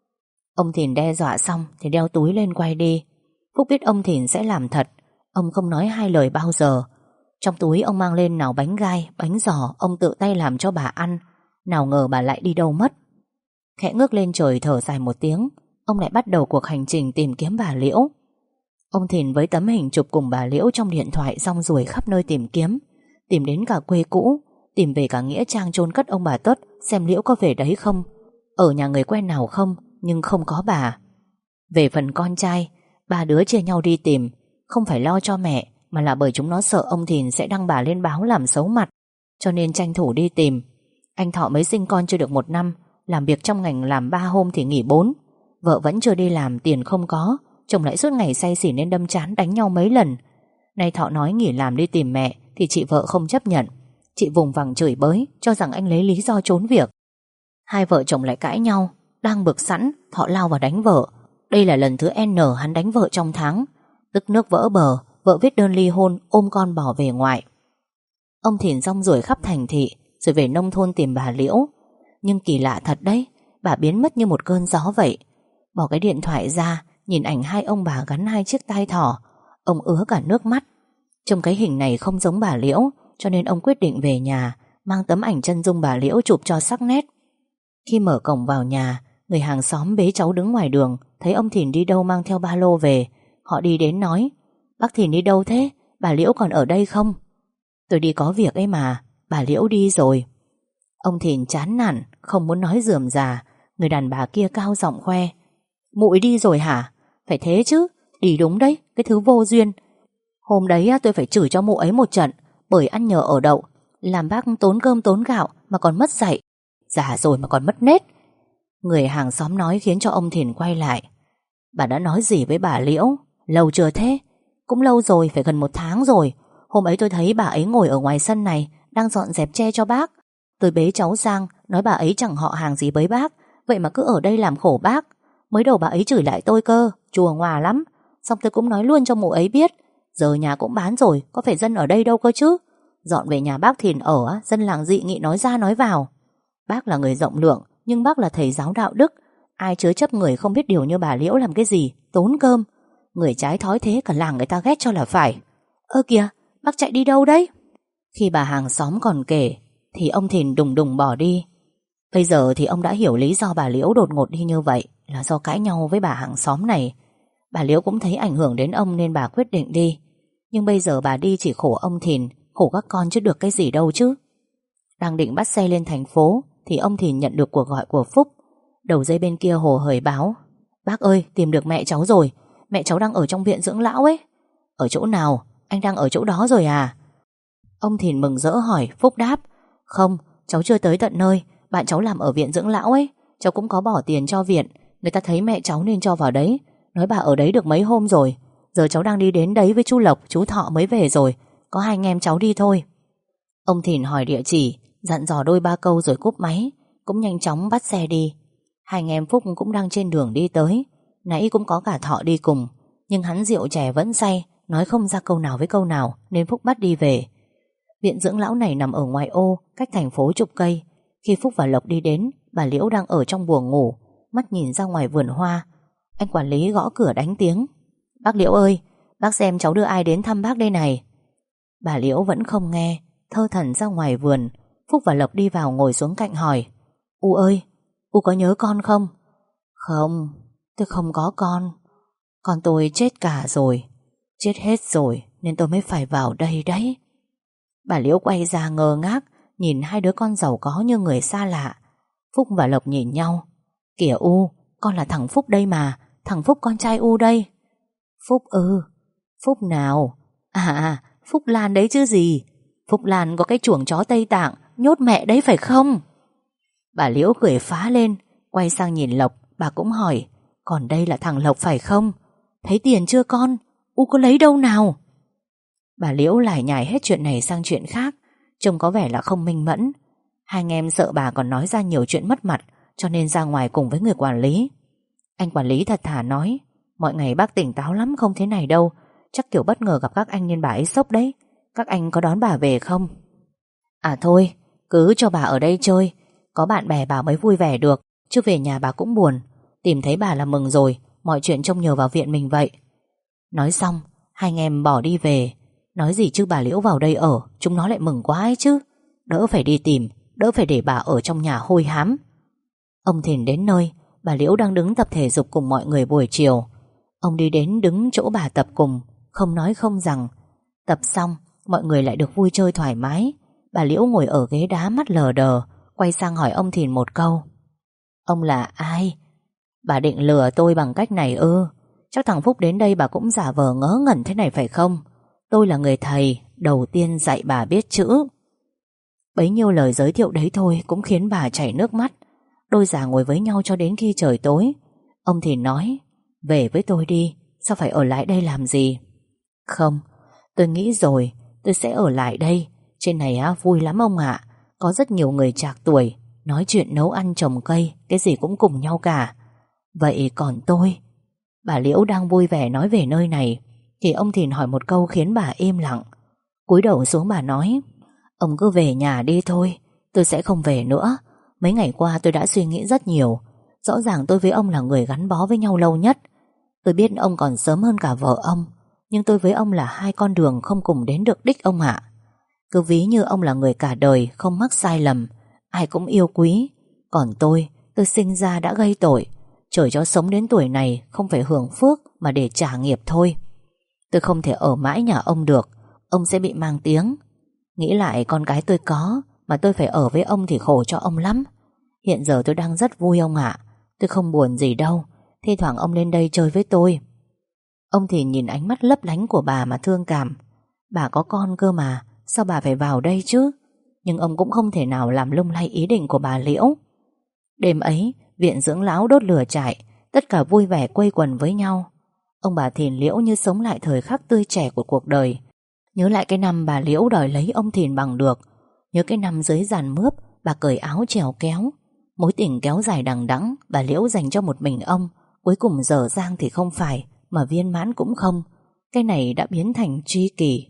Ông Thìn đe dọa xong thì đeo túi lên quay đi. Phúc biết ông Thìn sẽ làm thật. Ông không nói hai lời bao giờ. Trong túi ông mang lên nào bánh gai, bánh giò ông tự tay làm cho bà ăn. Nào ngờ bà lại đi đâu mất. Khẽ ngước lên trời thở dài một tiếng, ông lại bắt đầu cuộc hành trình tìm kiếm bà Liễu. Ông Thìn với tấm hình chụp cùng bà Liễu trong điện thoại rong ruổi khắp nơi tìm kiếm. Tìm đến cả quê cũ, tìm về cả nghĩa trang chôn cất ông bà Tuất, xem Liễu có về đấy không, ở nhà người quen nào không, nhưng không có bà. Về phần con trai, ba đứa chia nhau đi tìm, không phải lo cho mẹ, mà là bởi chúng nó sợ ông Thìn sẽ đăng bà lên báo làm xấu mặt, cho nên tranh thủ đi tìm. Anh Thọ mới sinh con chưa được một năm, làm việc trong ngành làm ba hôm thì nghỉ bốn. Vợ vẫn chưa đi làm, tiền không có, chồng lại suốt ngày say xỉn nên đâm chán đánh nhau mấy lần. Nay Thọ nói nghỉ làm đi tìm mẹ thì chị vợ không chấp nhận. chị vùng vằng chửi bới, cho rằng anh lấy lý do trốn việc. Hai vợ chồng lại cãi nhau. Đang bực sẵn, Thọ lao vào đánh vợ. Đây là lần thứ N hắn đánh vợ trong tháng. Tức nước vỡ bờ, vợ viết đơn ly hôn, ôm con bỏ về ngoại. Ông Thìn rong ruổi khắp thành thị, rồi về nông thôn tìm bà Liễu. Nhưng kỳ lạ thật đấy, bà biến mất như một cơn gió vậy. Bỏ cái điện thoại ra, nhìn ảnh hai ông bà gắn hai chiếc tai thỏ, ông ứa cả nước mắt. Trông cái hình này không giống bà Liễu, cho nên ông quyết định về nhà, mang tấm ảnh chân dung bà Liễu chụp cho sắc nét. Khi mở cổng vào nhà, người hàng xóm bế cháu đứng ngoài đường, thấy ông Thìn đi đâu mang theo ba lô về. Họ đi đến nói: "Bác Thìn đi đâu thế? Bà Liễu còn ở đây không?" "Tôi đi có việc ấy mà, bà Liễu đi rồi." Ông Thìn chán nản, không muốn nói rườm rà. Người đàn bà kia cao giọng khoe: "Mụi đi rồi hả? Phải thế chứ, đi đúng đấy, cái thứ vô duyên. Hôm đấy tôi phải chửi cho mụ ấy một trận, bởi ăn nhờ ở đậu, làm bác tốn cơm tốn gạo mà còn mất dạy. Già rồi mà còn mất nết." Người hàng xóm nói khiến cho ông Thìn quay lại: "Bà đã nói gì với bà Liễu? Lâu chưa thế?" "Cũng lâu rồi, phải gần một tháng rồi. Hôm ấy tôi thấy bà ấy ngồi ở ngoài sân này, đang dọn dẹp tre cho bác. Tôi bế cháu sang, nói bà ấy chẳng họ hàng gì với bác, vậy mà cứ ở đây làm khổ bác. Mới đầu bà ấy chửi lại tôi cơ, chùa ngoà lắm. Xong tôi cũng nói luôn cho mụ ấy biết, giờ nhà cũng bán rồi, có phải dân ở đây đâu cơ chứ. Dọn về nhà bác Thìn ở, dân làng dị nghị nói ra nói vào. Bác là người rộng lượng, nhưng bác là thầy giáo đạo đức. Ai chứa chấp người không biết điều như bà Liễu làm cái gì, tốn cơm. Người trái thói thế cả làng người ta ghét cho là phải." "Ơ kìa, bác chạy đi đâu đấy?" Khi bà hàng xóm còn kể, thì ông Thìn đùng đùng bỏ đi. Bây giờ thì ông đã hiểu lý do bà Liễu đột ngột đi như vậy là do cãi nhau với bà hàng xóm này. Bà Liễu cũng thấy ảnh hưởng đến ông nên bà quyết định đi. Nhưng bây giờ bà đi chỉ khổ ông Thìn, khổ các con chứ được cái gì đâu chứ. Đang định bắt xe lên thành phố thì ông Thìn nhận được cuộc gọi của Phúc. Đầu dây bên kia hồ hởi báo: "Bác ơi, tìm được mẹ cháu rồi. Mẹ cháu đang ở trong viện dưỡng lão ấy." "Ở chỗ nào? Anh đang ở chỗ đó rồi à?" Ông Thìn mừng rỡ hỏi. Phúc đáp: "Không, cháu chưa tới tận nơi. Bạn cháu làm ở viện dưỡng lão ấy. Cháu cũng có bỏ tiền cho viện. Người ta thấy mẹ cháu nên cho vào đấy. Nói bà ở đấy được mấy hôm rồi. Giờ cháu đang đi đến đấy với chú Lộc, chú Thọ mới về rồi. Có hai anh em cháu đi thôi." Ông Thìn hỏi địa chỉ, dặn dò đôi ba câu rồi cúp máy, cũng nhanh chóng bắt xe đi. Hai anh em Phúc cũng đang trên đường đi tới. Nãy cũng có cả Thọ đi cùng, nhưng hắn rượu chè vẫn say, nói không ra câu nào với câu nào, nên Phúc bắt đi về. Viện dưỡng lão này nằm ở ngoại ô, cách thành phố chục cây. Khi Phúc và Lộc đi đến, bà Liễu đang ở trong buồng ngủ, mắt nhìn ra ngoài vườn hoa. Anh quản lý gõ cửa đánh tiếng: "Bác Liễu ơi, bác xem cháu đưa ai đến thăm bác đây này." Bà Liễu vẫn không nghe, thơ thẩn ra ngoài vườn. Phúc và Lộc đi vào ngồi xuống cạnh hỏi: "U ơi, U có nhớ con không?" "Không, tôi không có con. Con tôi chết cả rồi. Chết hết rồi nên tôi mới phải vào đây đấy." Bà Liễu quay ra ngơ ngác, nhìn hai đứa con giàu có như người xa lạ. Phúc và Lộc nhìn nhau: "Kìa U, con là thằng Phúc đây mà. Thằng Phúc con trai U đây." "Phúc ư? Phúc nào?" À, Phúc Lan đấy chứ gì. Phúc Lan có cái chuồng chó Tây Tạng nhốt mẹ đấy phải không?" Bà Liễu cười phá lên, quay sang nhìn Lộc. Bà cũng hỏi: "Còn đây là thằng Lộc phải không? Thấy tiền chưa con? U có lấy đâu nào?" Bà Liễu lải nhải hết chuyện này sang chuyện khác, trông có vẻ là không minh mẫn. Hai anh em sợ bà còn nói ra nhiều chuyện mất mặt, cho nên ra ngoài cùng với người quản lý. Anh quản lý thật thà nói: "Mọi ngày bác tỉnh táo lắm, không thế này đâu. Chắc kiểu bất ngờ gặp các anh nên bà ấy sốc đấy. Các anh có đón bà về không?" "À thôi, cứ cho bà ở đây chơi. Có bạn bè bà mới vui vẻ được, chứ về nhà bà cũng buồn. Tìm thấy bà là mừng rồi, mọi chuyện trông nhờ vào viện mình vậy." Nói xong, hai anh em bỏ đi về. Nói gì chứ bà Liễu vào đây ở, chúng nó lại mừng quá ấy chứ. Đỡ phải đi tìm, đỡ phải để bà ở trong nhà hôi hám. Ông Thìn đến nơi, bà Liễu đang đứng tập thể dục cùng mọi người buổi chiều. Ông đi đến đứng chỗ bà tập cùng, không nói không rằng. Tập xong, mọi người lại được vui chơi thoải mái. Bà Liễu ngồi ở ghế đá mắt lờ đờ, quay sang hỏi ông Thìn một câu: "Ông là ai? Bà định lừa tôi bằng cách này ư? Chắc thằng Phúc đến đây bà cũng giả vờ ngớ ngẩn thế này phải không? Tôi là người thầy đầu tiên dạy bà biết chữ." Bấy nhiêu lời giới thiệu đấy thôi cũng khiến bà chảy nước mắt. Đôi già ngồi với nhau cho đến khi trời tối. Ông thì nói: "Về với tôi đi, sao phải ở lại đây làm gì?" "Không, tôi nghĩ rồi, tôi sẽ ở lại đây. Trên này á, vui lắm ông ạ. Có rất nhiều người trạc tuổi, nói chuyện nấu ăn trồng cây, cái gì cũng cùng nhau cả. Vậy còn tôi? Bà Liễu đang vui vẻ nói về nơi này thì ông Thìn hỏi một câu khiến bà im lặng. Cúi đầu xuống bà nói: Ông cứ về nhà đi thôi, tôi sẽ không về nữa. Mấy ngày qua tôi đã suy nghĩ rất nhiều. Rõ ràng tôi với ông là người gắn bó với nhau lâu nhất. Tôi biết ông còn sớm hơn cả vợ ông, nhưng tôi với ông là hai con đường không cùng đến được đích ông ạ. Cứ ví như ông là người cả đời không mắc sai lầm, ai cũng yêu quý. Còn tôi, tôi sinh ra đã gây tội. Trời cho sống đến tuổi này không phải hưởng phước mà để trả nghiệp thôi. Tôi không thể ở mãi nhà ông được, ông sẽ bị mang tiếng. Nghĩ lại con cái tôi có mà tôi phải ở với ông thì khổ cho ông lắm. Hiện giờ tôi đang rất vui ông ạ. Tôi không buồn gì đâu. Thi thoảng ông lên đây chơi với tôi. Ông thì nhìn ánh mắt lấp lánh của bà mà thương cảm. Bà có con cơ mà, sao bà phải vào đây chứ? Nhưng ông cũng không thể nào làm lung lay ý định của bà Liễu. Đêm ấy, viện dưỡng lão đốt lửa trại, tất cả vui vẻ quây quần với nhau. Ông bà Thìn Liễu như sống lại thời khắc tươi trẻ của cuộc đời. Nhớ lại cái năm bà Liễu đòi lấy ông Thìn bằng được. Nhớ cái năm dưới giàn mướp bà cởi áo trèo kéo. Mối tình kéo dài đằng đẵng bà Liễu dành cho một mình ông, cuối cùng dở dang thì không phải, mà viên mãn cũng không. Cái này đã biến thành tri kỷ.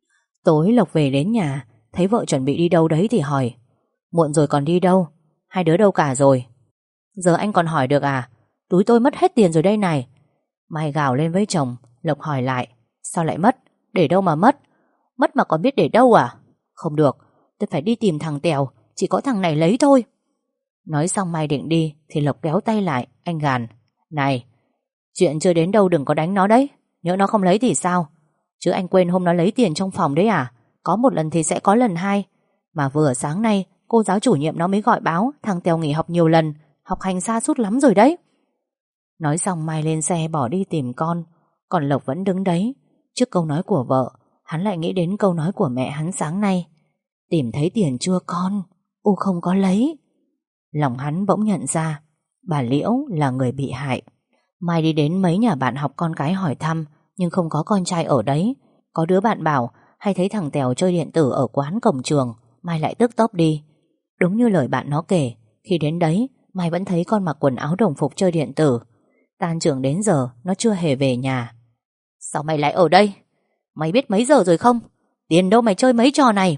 Tối Lộc về đến nhà, thấy vợ chuẩn bị đi đâu đấy thì hỏi: Muộn rồi còn đi đâu? Hai đứa đâu cả rồi? Giờ anh còn hỏi được à? Túi tôi mất hết tiền rồi đây này. Mai gào lên với chồng. Lộc hỏi lại: Sao lại mất? Để đâu mà mất? Mất mà còn biết để đâu à? Không được, tôi phải đi tìm thằng Tèo, chỉ có thằng này lấy thôi. Nói xong Mai định đi thì Lộc kéo tay lại. Anh gàn: Này, chuyện chưa đến đâu đừng có đánh nó đấy. Nhỡ nó không lấy thì sao? Chứ anh quên hôm nó lấy tiền trong phòng đấy à? Có một lần thì sẽ có lần hai. Mà vừa sáng nay cô giáo chủ nhiệm nó mới gọi báo thằng Tèo nghỉ học nhiều lần, học hành sa sút lắm rồi đấy. Nói xong Mai lên xe bỏ đi tìm con. Còn Lộc vẫn đứng đấy. Trước câu nói của vợ, hắn lại nghĩ đến câu nói của mẹ hắn sáng nay: Tìm thấy tiền chưa con? U không có lấy. Lòng hắn bỗng nhận ra bà Liễu là người bị hại. Mai đi đến mấy nhà bạn học con cái hỏi thăm, nhưng không có con trai ở đấy. Có đứa bạn bảo hay thấy thằng Tèo chơi điện tử ở quán cổng trường. Mai lại tức tốc đi. Đúng như lời bạn nó kể, khi đến đấy Mai vẫn thấy con mặc quần áo đồng phục chơi điện tử. Tan trường đến giờ nó chưa hề về nhà. Sao mày lại ở đây? Mày biết mấy giờ rồi không? Tiền đâu mày chơi mấy trò này?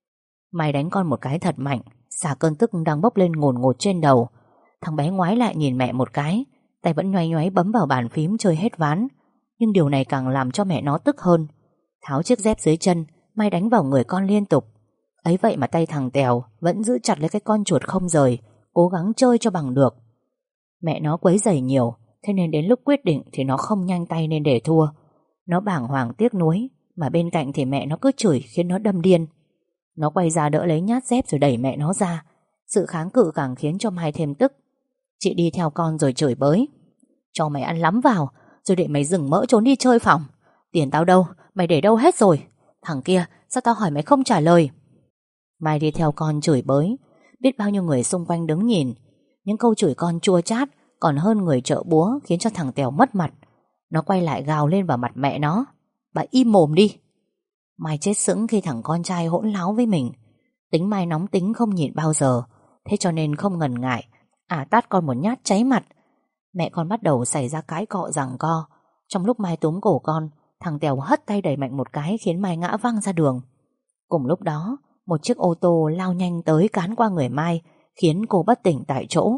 Mai đánh con một cái thật mạnh, xả cơn tức đang bốc lên ngồn ngột trên đầu. Thằng bé ngoái lại nhìn mẹ một cái, tay vẫn nhoáy nhoáy bấm vào bàn phím chơi hết ván. Nhưng điều này càng làm cho mẹ nó tức hơn. Tháo chiếc dép dưới chân, Mai đánh vào người con liên tục. Ấy vậy mà tay thằng Tèo vẫn giữ chặt lấy cái con chuột không rời, cố gắng chơi cho bằng được. Mẹ nó quấy rầy nhiều, thế nên đến lúc quyết định thì nó không nhanh tay nên để thua. Nó bàng hoàng tiếc nuối, mà bên cạnh thì mẹ nó cứ chửi khiến nó đâm điên. Nó quay ra đỡ lấy nhát dép rồi đẩy mẹ nó ra. Sự kháng cự càng khiến cho Mai thêm tức. Chị đi theo con rồi chửi bới: Cho mày ăn lắm vào, rồi để mày dừng mỡ trốn đi chơi phòng. Tiền tao đâu, mày để đâu hết rồi? Thằng kia, sao tao hỏi mày không trả lời? Mai đi theo con chửi bới. Biết bao nhiêu người xung quanh đứng nhìn. Những câu chửi con chua chát còn hơn người trợ búa, khiến cho thằng Tèo mất mặt. Nó quay lại gào lên vào mặt mẹ nó: Bà im mồm đi. Mai chết sững khi thằng con trai hỗn láo với mình. Tính Mai nóng tính không nhịn bao giờ, thế cho nên không ngần ngại à tát con một nhát cháy mặt. Mẹ con bắt đầu xảy ra cãi cọ giằng co. Trong lúc Mai túm cổ con, thằng Tèo hất tay đẩy mạnh một cái khiến Mai ngã văng ra đường. Cùng lúc đó, một chiếc ô tô lao nhanh tới cán qua người Mai, khiến cô bất tỉnh tại chỗ.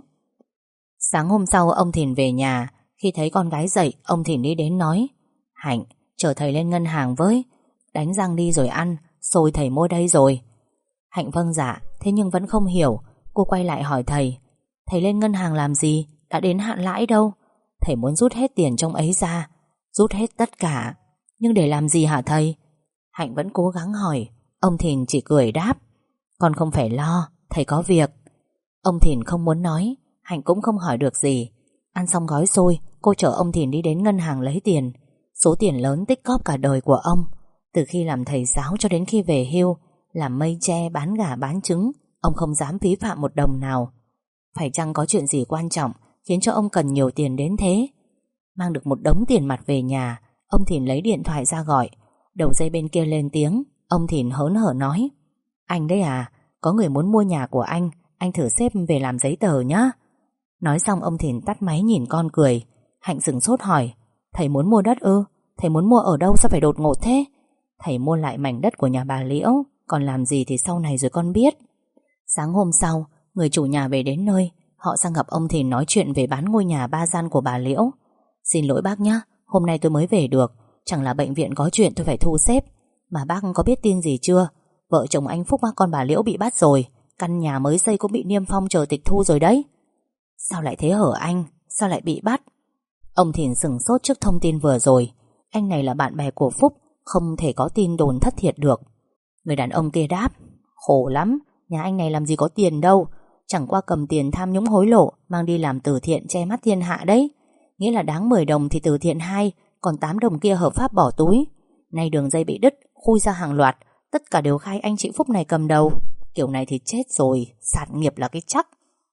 Sáng hôm sau ông Thìn về nhà. Khi thấy con gái dậy, ông Thìn đi đến nói: Hạnh, chở thầy lên ngân hàng với. Đánh răng đi rồi ăn, xôi thầy mua đây rồi. Hạnh vâng dạ, thế nhưng vẫn không hiểu. Cô quay lại hỏi thầy: Thầy lên ngân hàng làm gì? Đã đến hạn lãi đâu? Thầy muốn rút hết tiền trong ấy ra. Rút hết tất cả. Nhưng để làm gì hả thầy? Hạnh vẫn cố gắng hỏi. Ông Thìn chỉ cười đáp: Con không phải lo, thầy có việc. Ông Thìn không muốn nói, Hạnh cũng không hỏi được gì. Ăn xong gói xôi, cô chở ông Thìn đi đến ngân hàng lấy tiền. Số tiền lớn tích cóp cả đời của ông. Từ khi làm thầy giáo cho đến khi về hưu, làm mây tre, bán gà bán trứng, ông không dám phí phạm một đồng nào. Phải chăng có chuyện gì quan trọng khiến cho ông cần nhiều tiền đến thế? Mang được một đống tiền mặt về nhà, ông Thìn lấy điện thoại ra gọi. Đầu dây bên kia lên tiếng. Ông Thìn hớn hở nói: Anh đấy à? Có người muốn mua nhà của anh, anh thử xếp về làm giấy tờ nhá. Nói xong ông Thìn tắt máy nhìn con cười. Hạnh sửng sốt hỏi: Thầy muốn mua đất ư? Thầy muốn mua ở đâu sao phải đột ngột thế? Thầy mua lại mảnh đất của nhà bà Liễu, còn làm gì thì sau này rồi con biết. Sáng hôm sau, người chủ nhà về đến nơi. Họ sang gặp ông Thìn nói chuyện về bán ngôi nhà ba gian của bà Liễu. Xin lỗi bác nhá, hôm nay tôi mới về được. Chẳng là bệnh viện có chuyện tôi phải thu xếp. Mà bác có biết tin gì chưa? Vợ chồng anh Phúc con bà Liễu bị bắt rồi. Căn nhà mới xây cũng bị niêm phong chờ tịch thu rồi đấy. Sao lại thế hở anh? Sao lại bị bắt? Ông Thìn sửng sốt trước thông tin vừa rồi. Anh này là bạn bè của Phúc, không thể có tin đồn thất thiệt được. Người đàn ông kia đáp: Khổ lắm, nhà anh này làm gì có tiền đâu. Chẳng qua cầm tiền tham nhũng hối lộ, mang đi làm từ thiện che mắt thiên hạ đấy. Nghĩa là đáng mười đồng thì từ thiện hai, còn tám đồng kia hợp pháp bỏ túi. Nay đường dây bị đứt, khui ra hàng loạt, tất cả đều khai anh chị Phúc này cầm đầu. Kiểu này thì chết rồi, sạt nghiệp là cái chắc.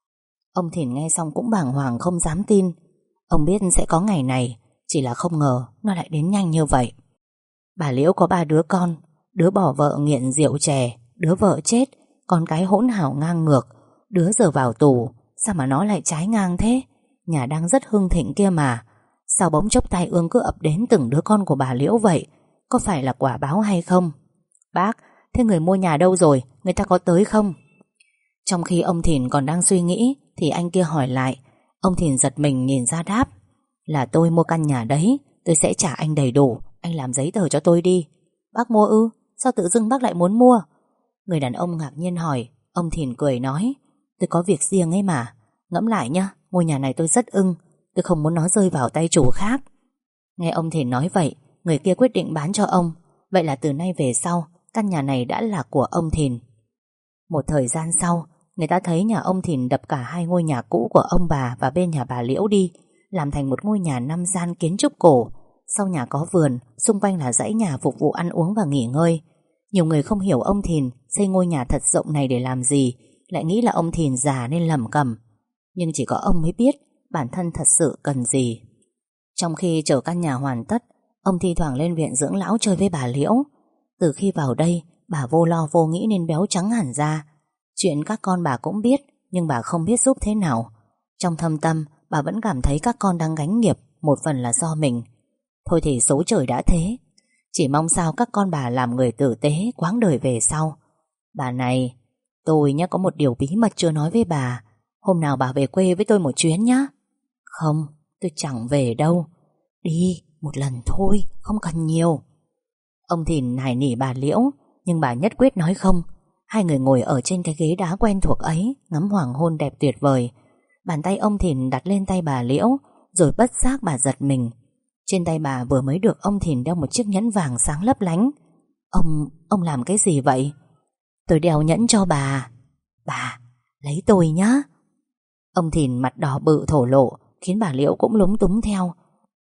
Ông Thìn nghe xong cũng bàng hoàng không dám tin. Ông biết sẽ có ngày này, chỉ là không ngờ nó lại đến nhanh như vậy. Bà Liễu có ba đứa con. Đứa bỏ vợ nghiện rượu chè, đứa vợ chết, con cái hỗn hào ngang ngược, đứa giờ vào tù. Sao mà nó lại trái ngang thế? Nhà đang rất hưng thịnh kia mà. Sao bỗng chốc tai ương cứ ập đến từng đứa con của bà Liễu vậy? Có phải là quả báo hay không? Bác, thế người mua nhà đâu rồi? Người ta có tới không? Trong khi ông Thìn còn đang suy nghĩ thì anh kia hỏi lại. Ông Thìn giật mình nhìn ra đáp: Là tôi mua căn nhà đấy, tôi sẽ trả anh đầy đủ. Anh làm giấy tờ cho tôi đi. Bác mua ư? Sao tự dưng bác lại muốn mua? Người đàn ông ngạc nhiên hỏi. Ông Thìn cười nói: Tôi có việc riêng ấy mà. Ngẫm lại nhá, ngôi nhà này tôi rất ưng. Tôi không muốn nó rơi vào tay chủ khác. Nghe ông Thìn nói vậy, người kia quyết định bán cho ông. Vậy là từ nay về sau, căn nhà này đã là của ông Thìn. Một thời gian sau, người ta thấy nhà ông Thìn đập cả hai ngôi nhà cũ của ông bà và bên nhà bà Liễu đi, làm thành một ngôi nhà năm gian kiến trúc cổ. Sau nhà có vườn, xung quanh là dãy nhà phục vụ ăn uống và nghỉ ngơi. Nhiều người không hiểu ông Thìn xây ngôi nhà thật rộng này để làm gì, lại nghĩ là ông Thìn già nên lẩm cẩm. Nhưng chỉ có ông mới biết bản thân thật sự cần gì. Trong khi chờ căn nhà hoàn tất, ông thi thoảng lên viện dưỡng lão chơi với bà Liễu. Từ khi vào đây, bà vô lo vô nghĩ nên béo trắng hẳn ra. Chuyện các con bà cũng biết, nhưng bà không biết giúp thế nào. Trong thâm tâm, bà vẫn cảm thấy các con đang gánh nghiệp, một phần là do mình. Thôi thì số trời đã thế, chỉ mong sao các con bà làm người tử tế quãng đời về sau. Bà này, tôi nhá có một điều bí mật chưa nói với bà. Hôm nào bà về quê với tôi một chuyến nhá. Không, tôi chẳng về đâu. Đi, một lần thôi, không cần nhiều. Ông Thìn nài nỉ bà Liễu, nhưng bà nhất quyết nói không. Hai người ngồi ở trên cái ghế đá quen thuộc ấy, ngắm hoàng hôn đẹp tuyệt vời. Bàn tay ông Thìn đặt lên tay bà Liễu, rồi bất giác bà giật mình. Trên tay bà vừa mới được ông Thìn đeo một chiếc nhẫn vàng sáng lấp lánh. Ông, ông làm cái gì vậy? Tôi đeo nhẫn cho bà. Bà, lấy tôi nhá. Ông Thìn mặt đỏ bự thổ lộ, khiến bà Liễu cũng lúng túng theo.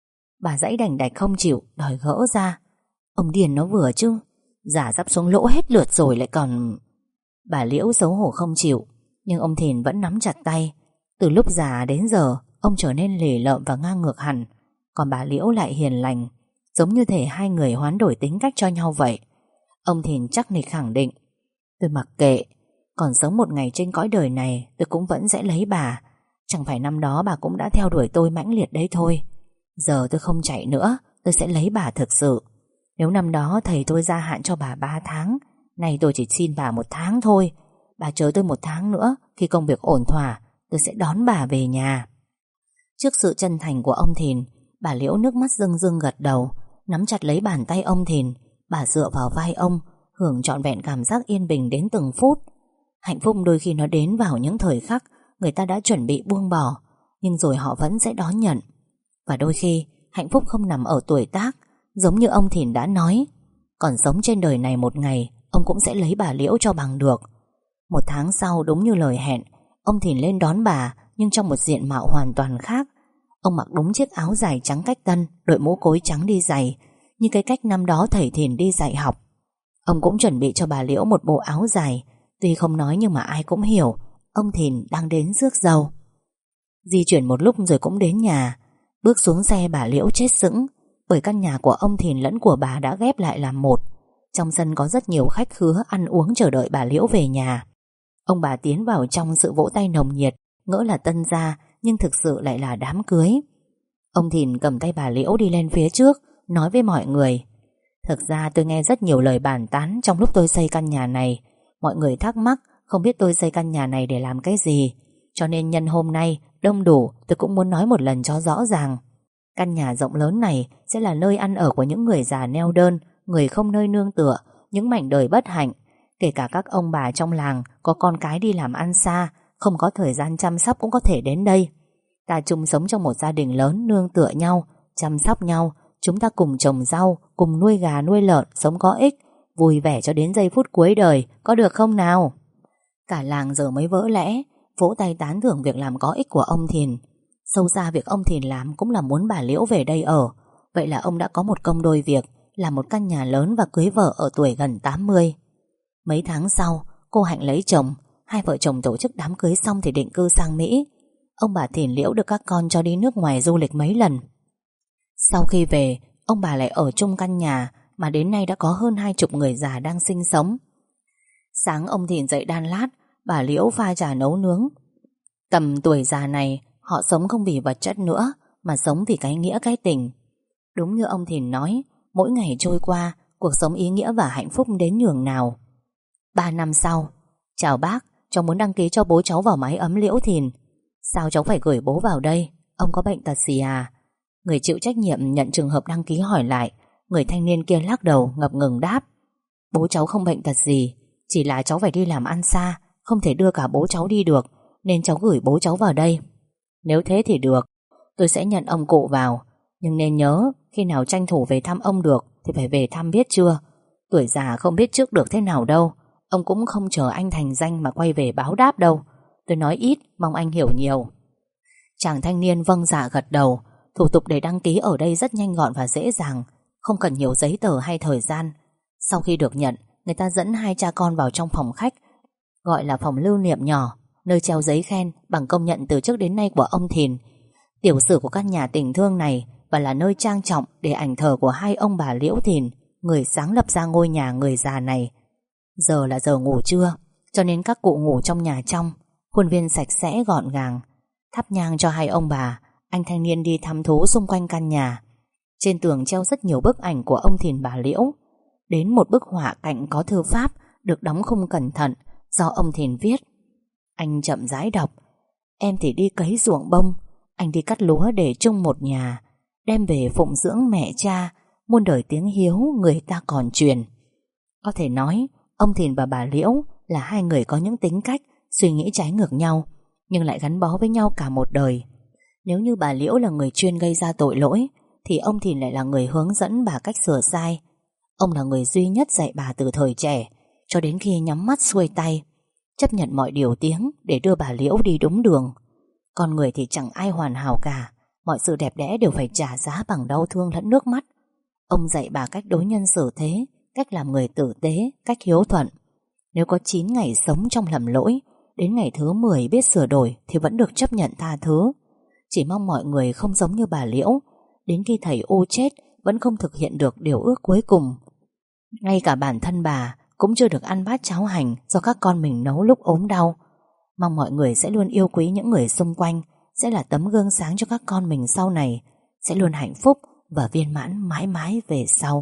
Bà giãy đành đạch không chịu, đòi gỡ ra. Ông điền nó vừa chứ, giả sắp xuống lỗ hết lượt rồi lại còn... Bà Liễu xấu hổ không chịu, nhưng ông Thìn vẫn nắm chặt tay. Từ lúc già đến giờ, ông trở nên lề lợm và ngang ngược hẳn. Còn bà Liễu lại hiền lành, giống như thể hai người hoán đổi tính cách cho nhau vậy. Ông Thìn chắc nịch khẳng định: Tôi mặc kệ, còn sống một ngày trên cõi đời này tôi cũng vẫn sẽ lấy bà. Chẳng phải năm đó bà cũng đã theo đuổi tôi mãnh liệt đấy thôi. Giờ tôi không chạy nữa, tôi sẽ lấy bà thực sự. Nếu năm đó thầy tôi gia hạn cho bà ba tháng, nay tôi chỉ xin bà một tháng thôi. Bà chờ tôi một tháng nữa, khi công việc ổn thỏa, tôi sẽ đón bà về nhà. Trước sự chân thành của ông Thìn, bà Liễu nước mắt rưng rưng gật đầu, nắm chặt lấy bàn tay ông Thìn. Bà dựa vào vai ông, hưởng trọn vẹn cảm giác yên bình đến từng phút. Hạnh phúc đôi khi nó đến vào những thời khắc người ta đã chuẩn bị buông bỏ, nhưng rồi họ vẫn sẽ đón nhận. Và đôi khi hạnh phúc không nằm ở tuổi tác. Giống như ông Thìn đã nói, còn sống trên đời này một ngày, ông cũng sẽ lấy bà Liễu cho bằng được. Một tháng sau, đúng như lời hẹn, ông Thìn lên đón bà, nhưng trong một diện mạo hoàn toàn khác. Ông mặc đúng chiếc áo dài trắng cách tân, đội mũ cối trắng đi giày, như cái cách năm đó thầy Thìn đi dạy học. Ông cũng chuẩn bị cho bà Liễu một bộ áo dài. Tuy không nói nhưng mà ai cũng hiểu ông Thìn đang đến rước dâu. Di chuyển một lúc rồi cũng đến nhà. Bước xuống xe bà Liễu chết sững, bởi căn nhà của ông Thìn lẫn của bà đã ghép lại làm một. Trong sân có rất nhiều khách khứa ăn uống chờ đợi bà Liễu về nhà. Ông bà tiến vào trong sự vỗ tay nồng nhiệt, ngỡ là tân gia nhưng thực sự lại là đám cưới. Ông Thìn cầm tay bà Liễu đi lên phía trước, nói với mọi người: Thực ra tôi nghe rất nhiều lời bàn tán trong lúc tôi xây căn nhà này. Mọi người thắc mắc không biết tôi xây căn nhà này để làm cái gì, cho nên nhân hôm nay đông đủ, tôi cũng muốn nói một lần cho rõ ràng. Căn nhà rộng lớn này sẽ là nơi ăn ở của những người già neo đơn, người không nơi nương tựa, những mảnh đời bất hạnh. Kể cả các ông bà trong làng có con cái đi làm ăn xa, không có thời gian chăm sóc cũng có thể đến đây. Ta chung sống trong một gia đình lớn, nương tựa nhau, chăm sóc nhau. Chúng ta cùng trồng rau, cùng nuôi gà nuôi lợn, sống có ích, vui vẻ cho đến giây phút cuối đời, có được không nào? Cả làng giờ mới vỡ lẽ, vỗ tay tán thưởng việc làm có ích của ông Thìn. Sâu xa việc ông Thìn làm cũng là muốn bà Liễu về đây ở. Vậy là ông đã có một công đôi việc, làm một căn nhà lớn và cưới vợ ở tuổi gần tám mươi. Mấy tháng sau, cô Hạnh lấy chồng. Hai vợ chồng tổ chức đám cưới xong thì định cư sang Mỹ. Ông bà Thìn Liễu được các con cho đi nước ngoài du lịch mấy lần. Sau khi về, ông bà lại ở chung căn nhà mà đến nay đã có hơn hai chục người già đang sinh sống. Sáng ông Thìn dậy đan lát, bà Liễu pha trà nấu nướng. Tầm tuổi già này, họ sống không vì vật chất nữa, mà sống vì cái nghĩa cái tình. Đúng như ông Thìn nói, mỗi ngày trôi qua, cuộc sống ý nghĩa và hạnh phúc đến nhường nào. Ba năm sau: Chào bác, cháu muốn đăng ký cho bố cháu vào mái ấm Liễu Thìn. Sao cháu phải gửi bố vào đây? Ông có bệnh tật gì à? Người chịu trách nhiệm nhận trường hợp đăng ký hỏi lại. Người thanh niên kia lắc đầu ngập ngừng đáp: Bố cháu không bệnh tật gì, chỉ là cháu phải đi làm ăn xa, không thể đưa cả bố cháu đi được, nên cháu gửi bố cháu vào đây. Nếu thế thì được, tôi sẽ nhận ông cụ vào. Nhưng nên nhớ, khi nào tranh thủ về thăm ông được thì phải về thăm, biết chưa? Tuổi già không biết trước được thế nào đâu. Ông cũng không chờ anh thành danh mà quay về báo đáp đâu. Tôi nói ít, mong anh hiểu nhiều. Chàng thanh niên vâng dạ gật đầu. Thủ tục để đăng ký ở đây rất nhanh gọn và dễ dàng, không cần nhiều giấy tờ hay thời gian. Sau khi được nhận, người ta dẫn hai cha con vào trong phòng khách, gọi là phòng lưu niệm nhỏ, nơi treo giấy khen bằng công nhận từ trước đến nay của ông Thìn, tiểu sử của căn nhà tình thương này, và là nơi trang trọng để ảnh thờ của hai ông bà Liễu Thìn, người sáng lập ra ngôi nhà người già này. Giờ là giờ ngủ trưa, cho nên các cụ ngủ trong nhà trong, khuôn viên sạch sẽ gọn gàng. Thắp nhang cho hai ông bà, anh thanh niên đi thăm thú xung quanh căn nhà. Trên tường treo rất nhiều bức ảnh của ông Thìn bà Liễu. Đến một bức họa cạnh có thư pháp được đóng khung cẩn thận do ông Thìn viết. Anh chậm rãi đọc: Em thì đi cấy ruộng bông, anh đi cắt lúa để chung một nhà, đem về phụng dưỡng mẹ cha, muôn đời tiếng hiếu người ta còn truyền. Có thể nói ông Thìn và bà Liễu là hai người có những tính cách, suy nghĩ trái ngược nhau, nhưng lại gắn bó với nhau cả một đời. Nếu như bà Liễu là người chuyên gây ra tội lỗi, thì ông Thìn lại là người hướng dẫn bà cách sửa sai. Ông là người duy nhất dạy bà từ thời trẻ cho đến khi nhắm mắt xuôi tay, chấp nhận mọi điều tiếng để đưa bà Liễu đi đúng đường. Con người thì chẳng ai hoàn hảo cả, mọi sự đẹp đẽ đều phải trả giá bằng đau thương lẫn nước mắt. Ông dạy bà cách đối nhân xử thế, cách làm người tử tế, cách hiếu thuận. Nếu có chín ngày sống trong lầm lỗi, đến ngày thứ mười biết sửa đổi thì vẫn được chấp nhận tha thứ. Chỉ mong mọi người không giống như bà Liễu, đến khi thầy U chết vẫn không thực hiện được điều ước cuối cùng. Ngay cả bản thân bà cũng chưa được ăn bát cháo hành do các con mình nấu lúc ốm đau. Mong mọi người sẽ luôn yêu quý những người xung quanh, sẽ là tấm gương sáng cho các con mình sau này, sẽ luôn hạnh phúc và viên mãn mãi mãi về sau.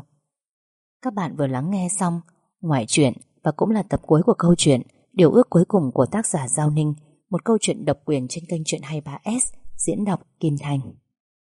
Các bạn vừa lắng nghe xong Ngoại truyện, và cũng là tập cuối của câu chuyện Điều ước cuối cùng của tác giả Giao Ninh, một câu chuyện độc quyền trên kênh Chuyện hai mươi ba S, diễn đọc Kim Thành.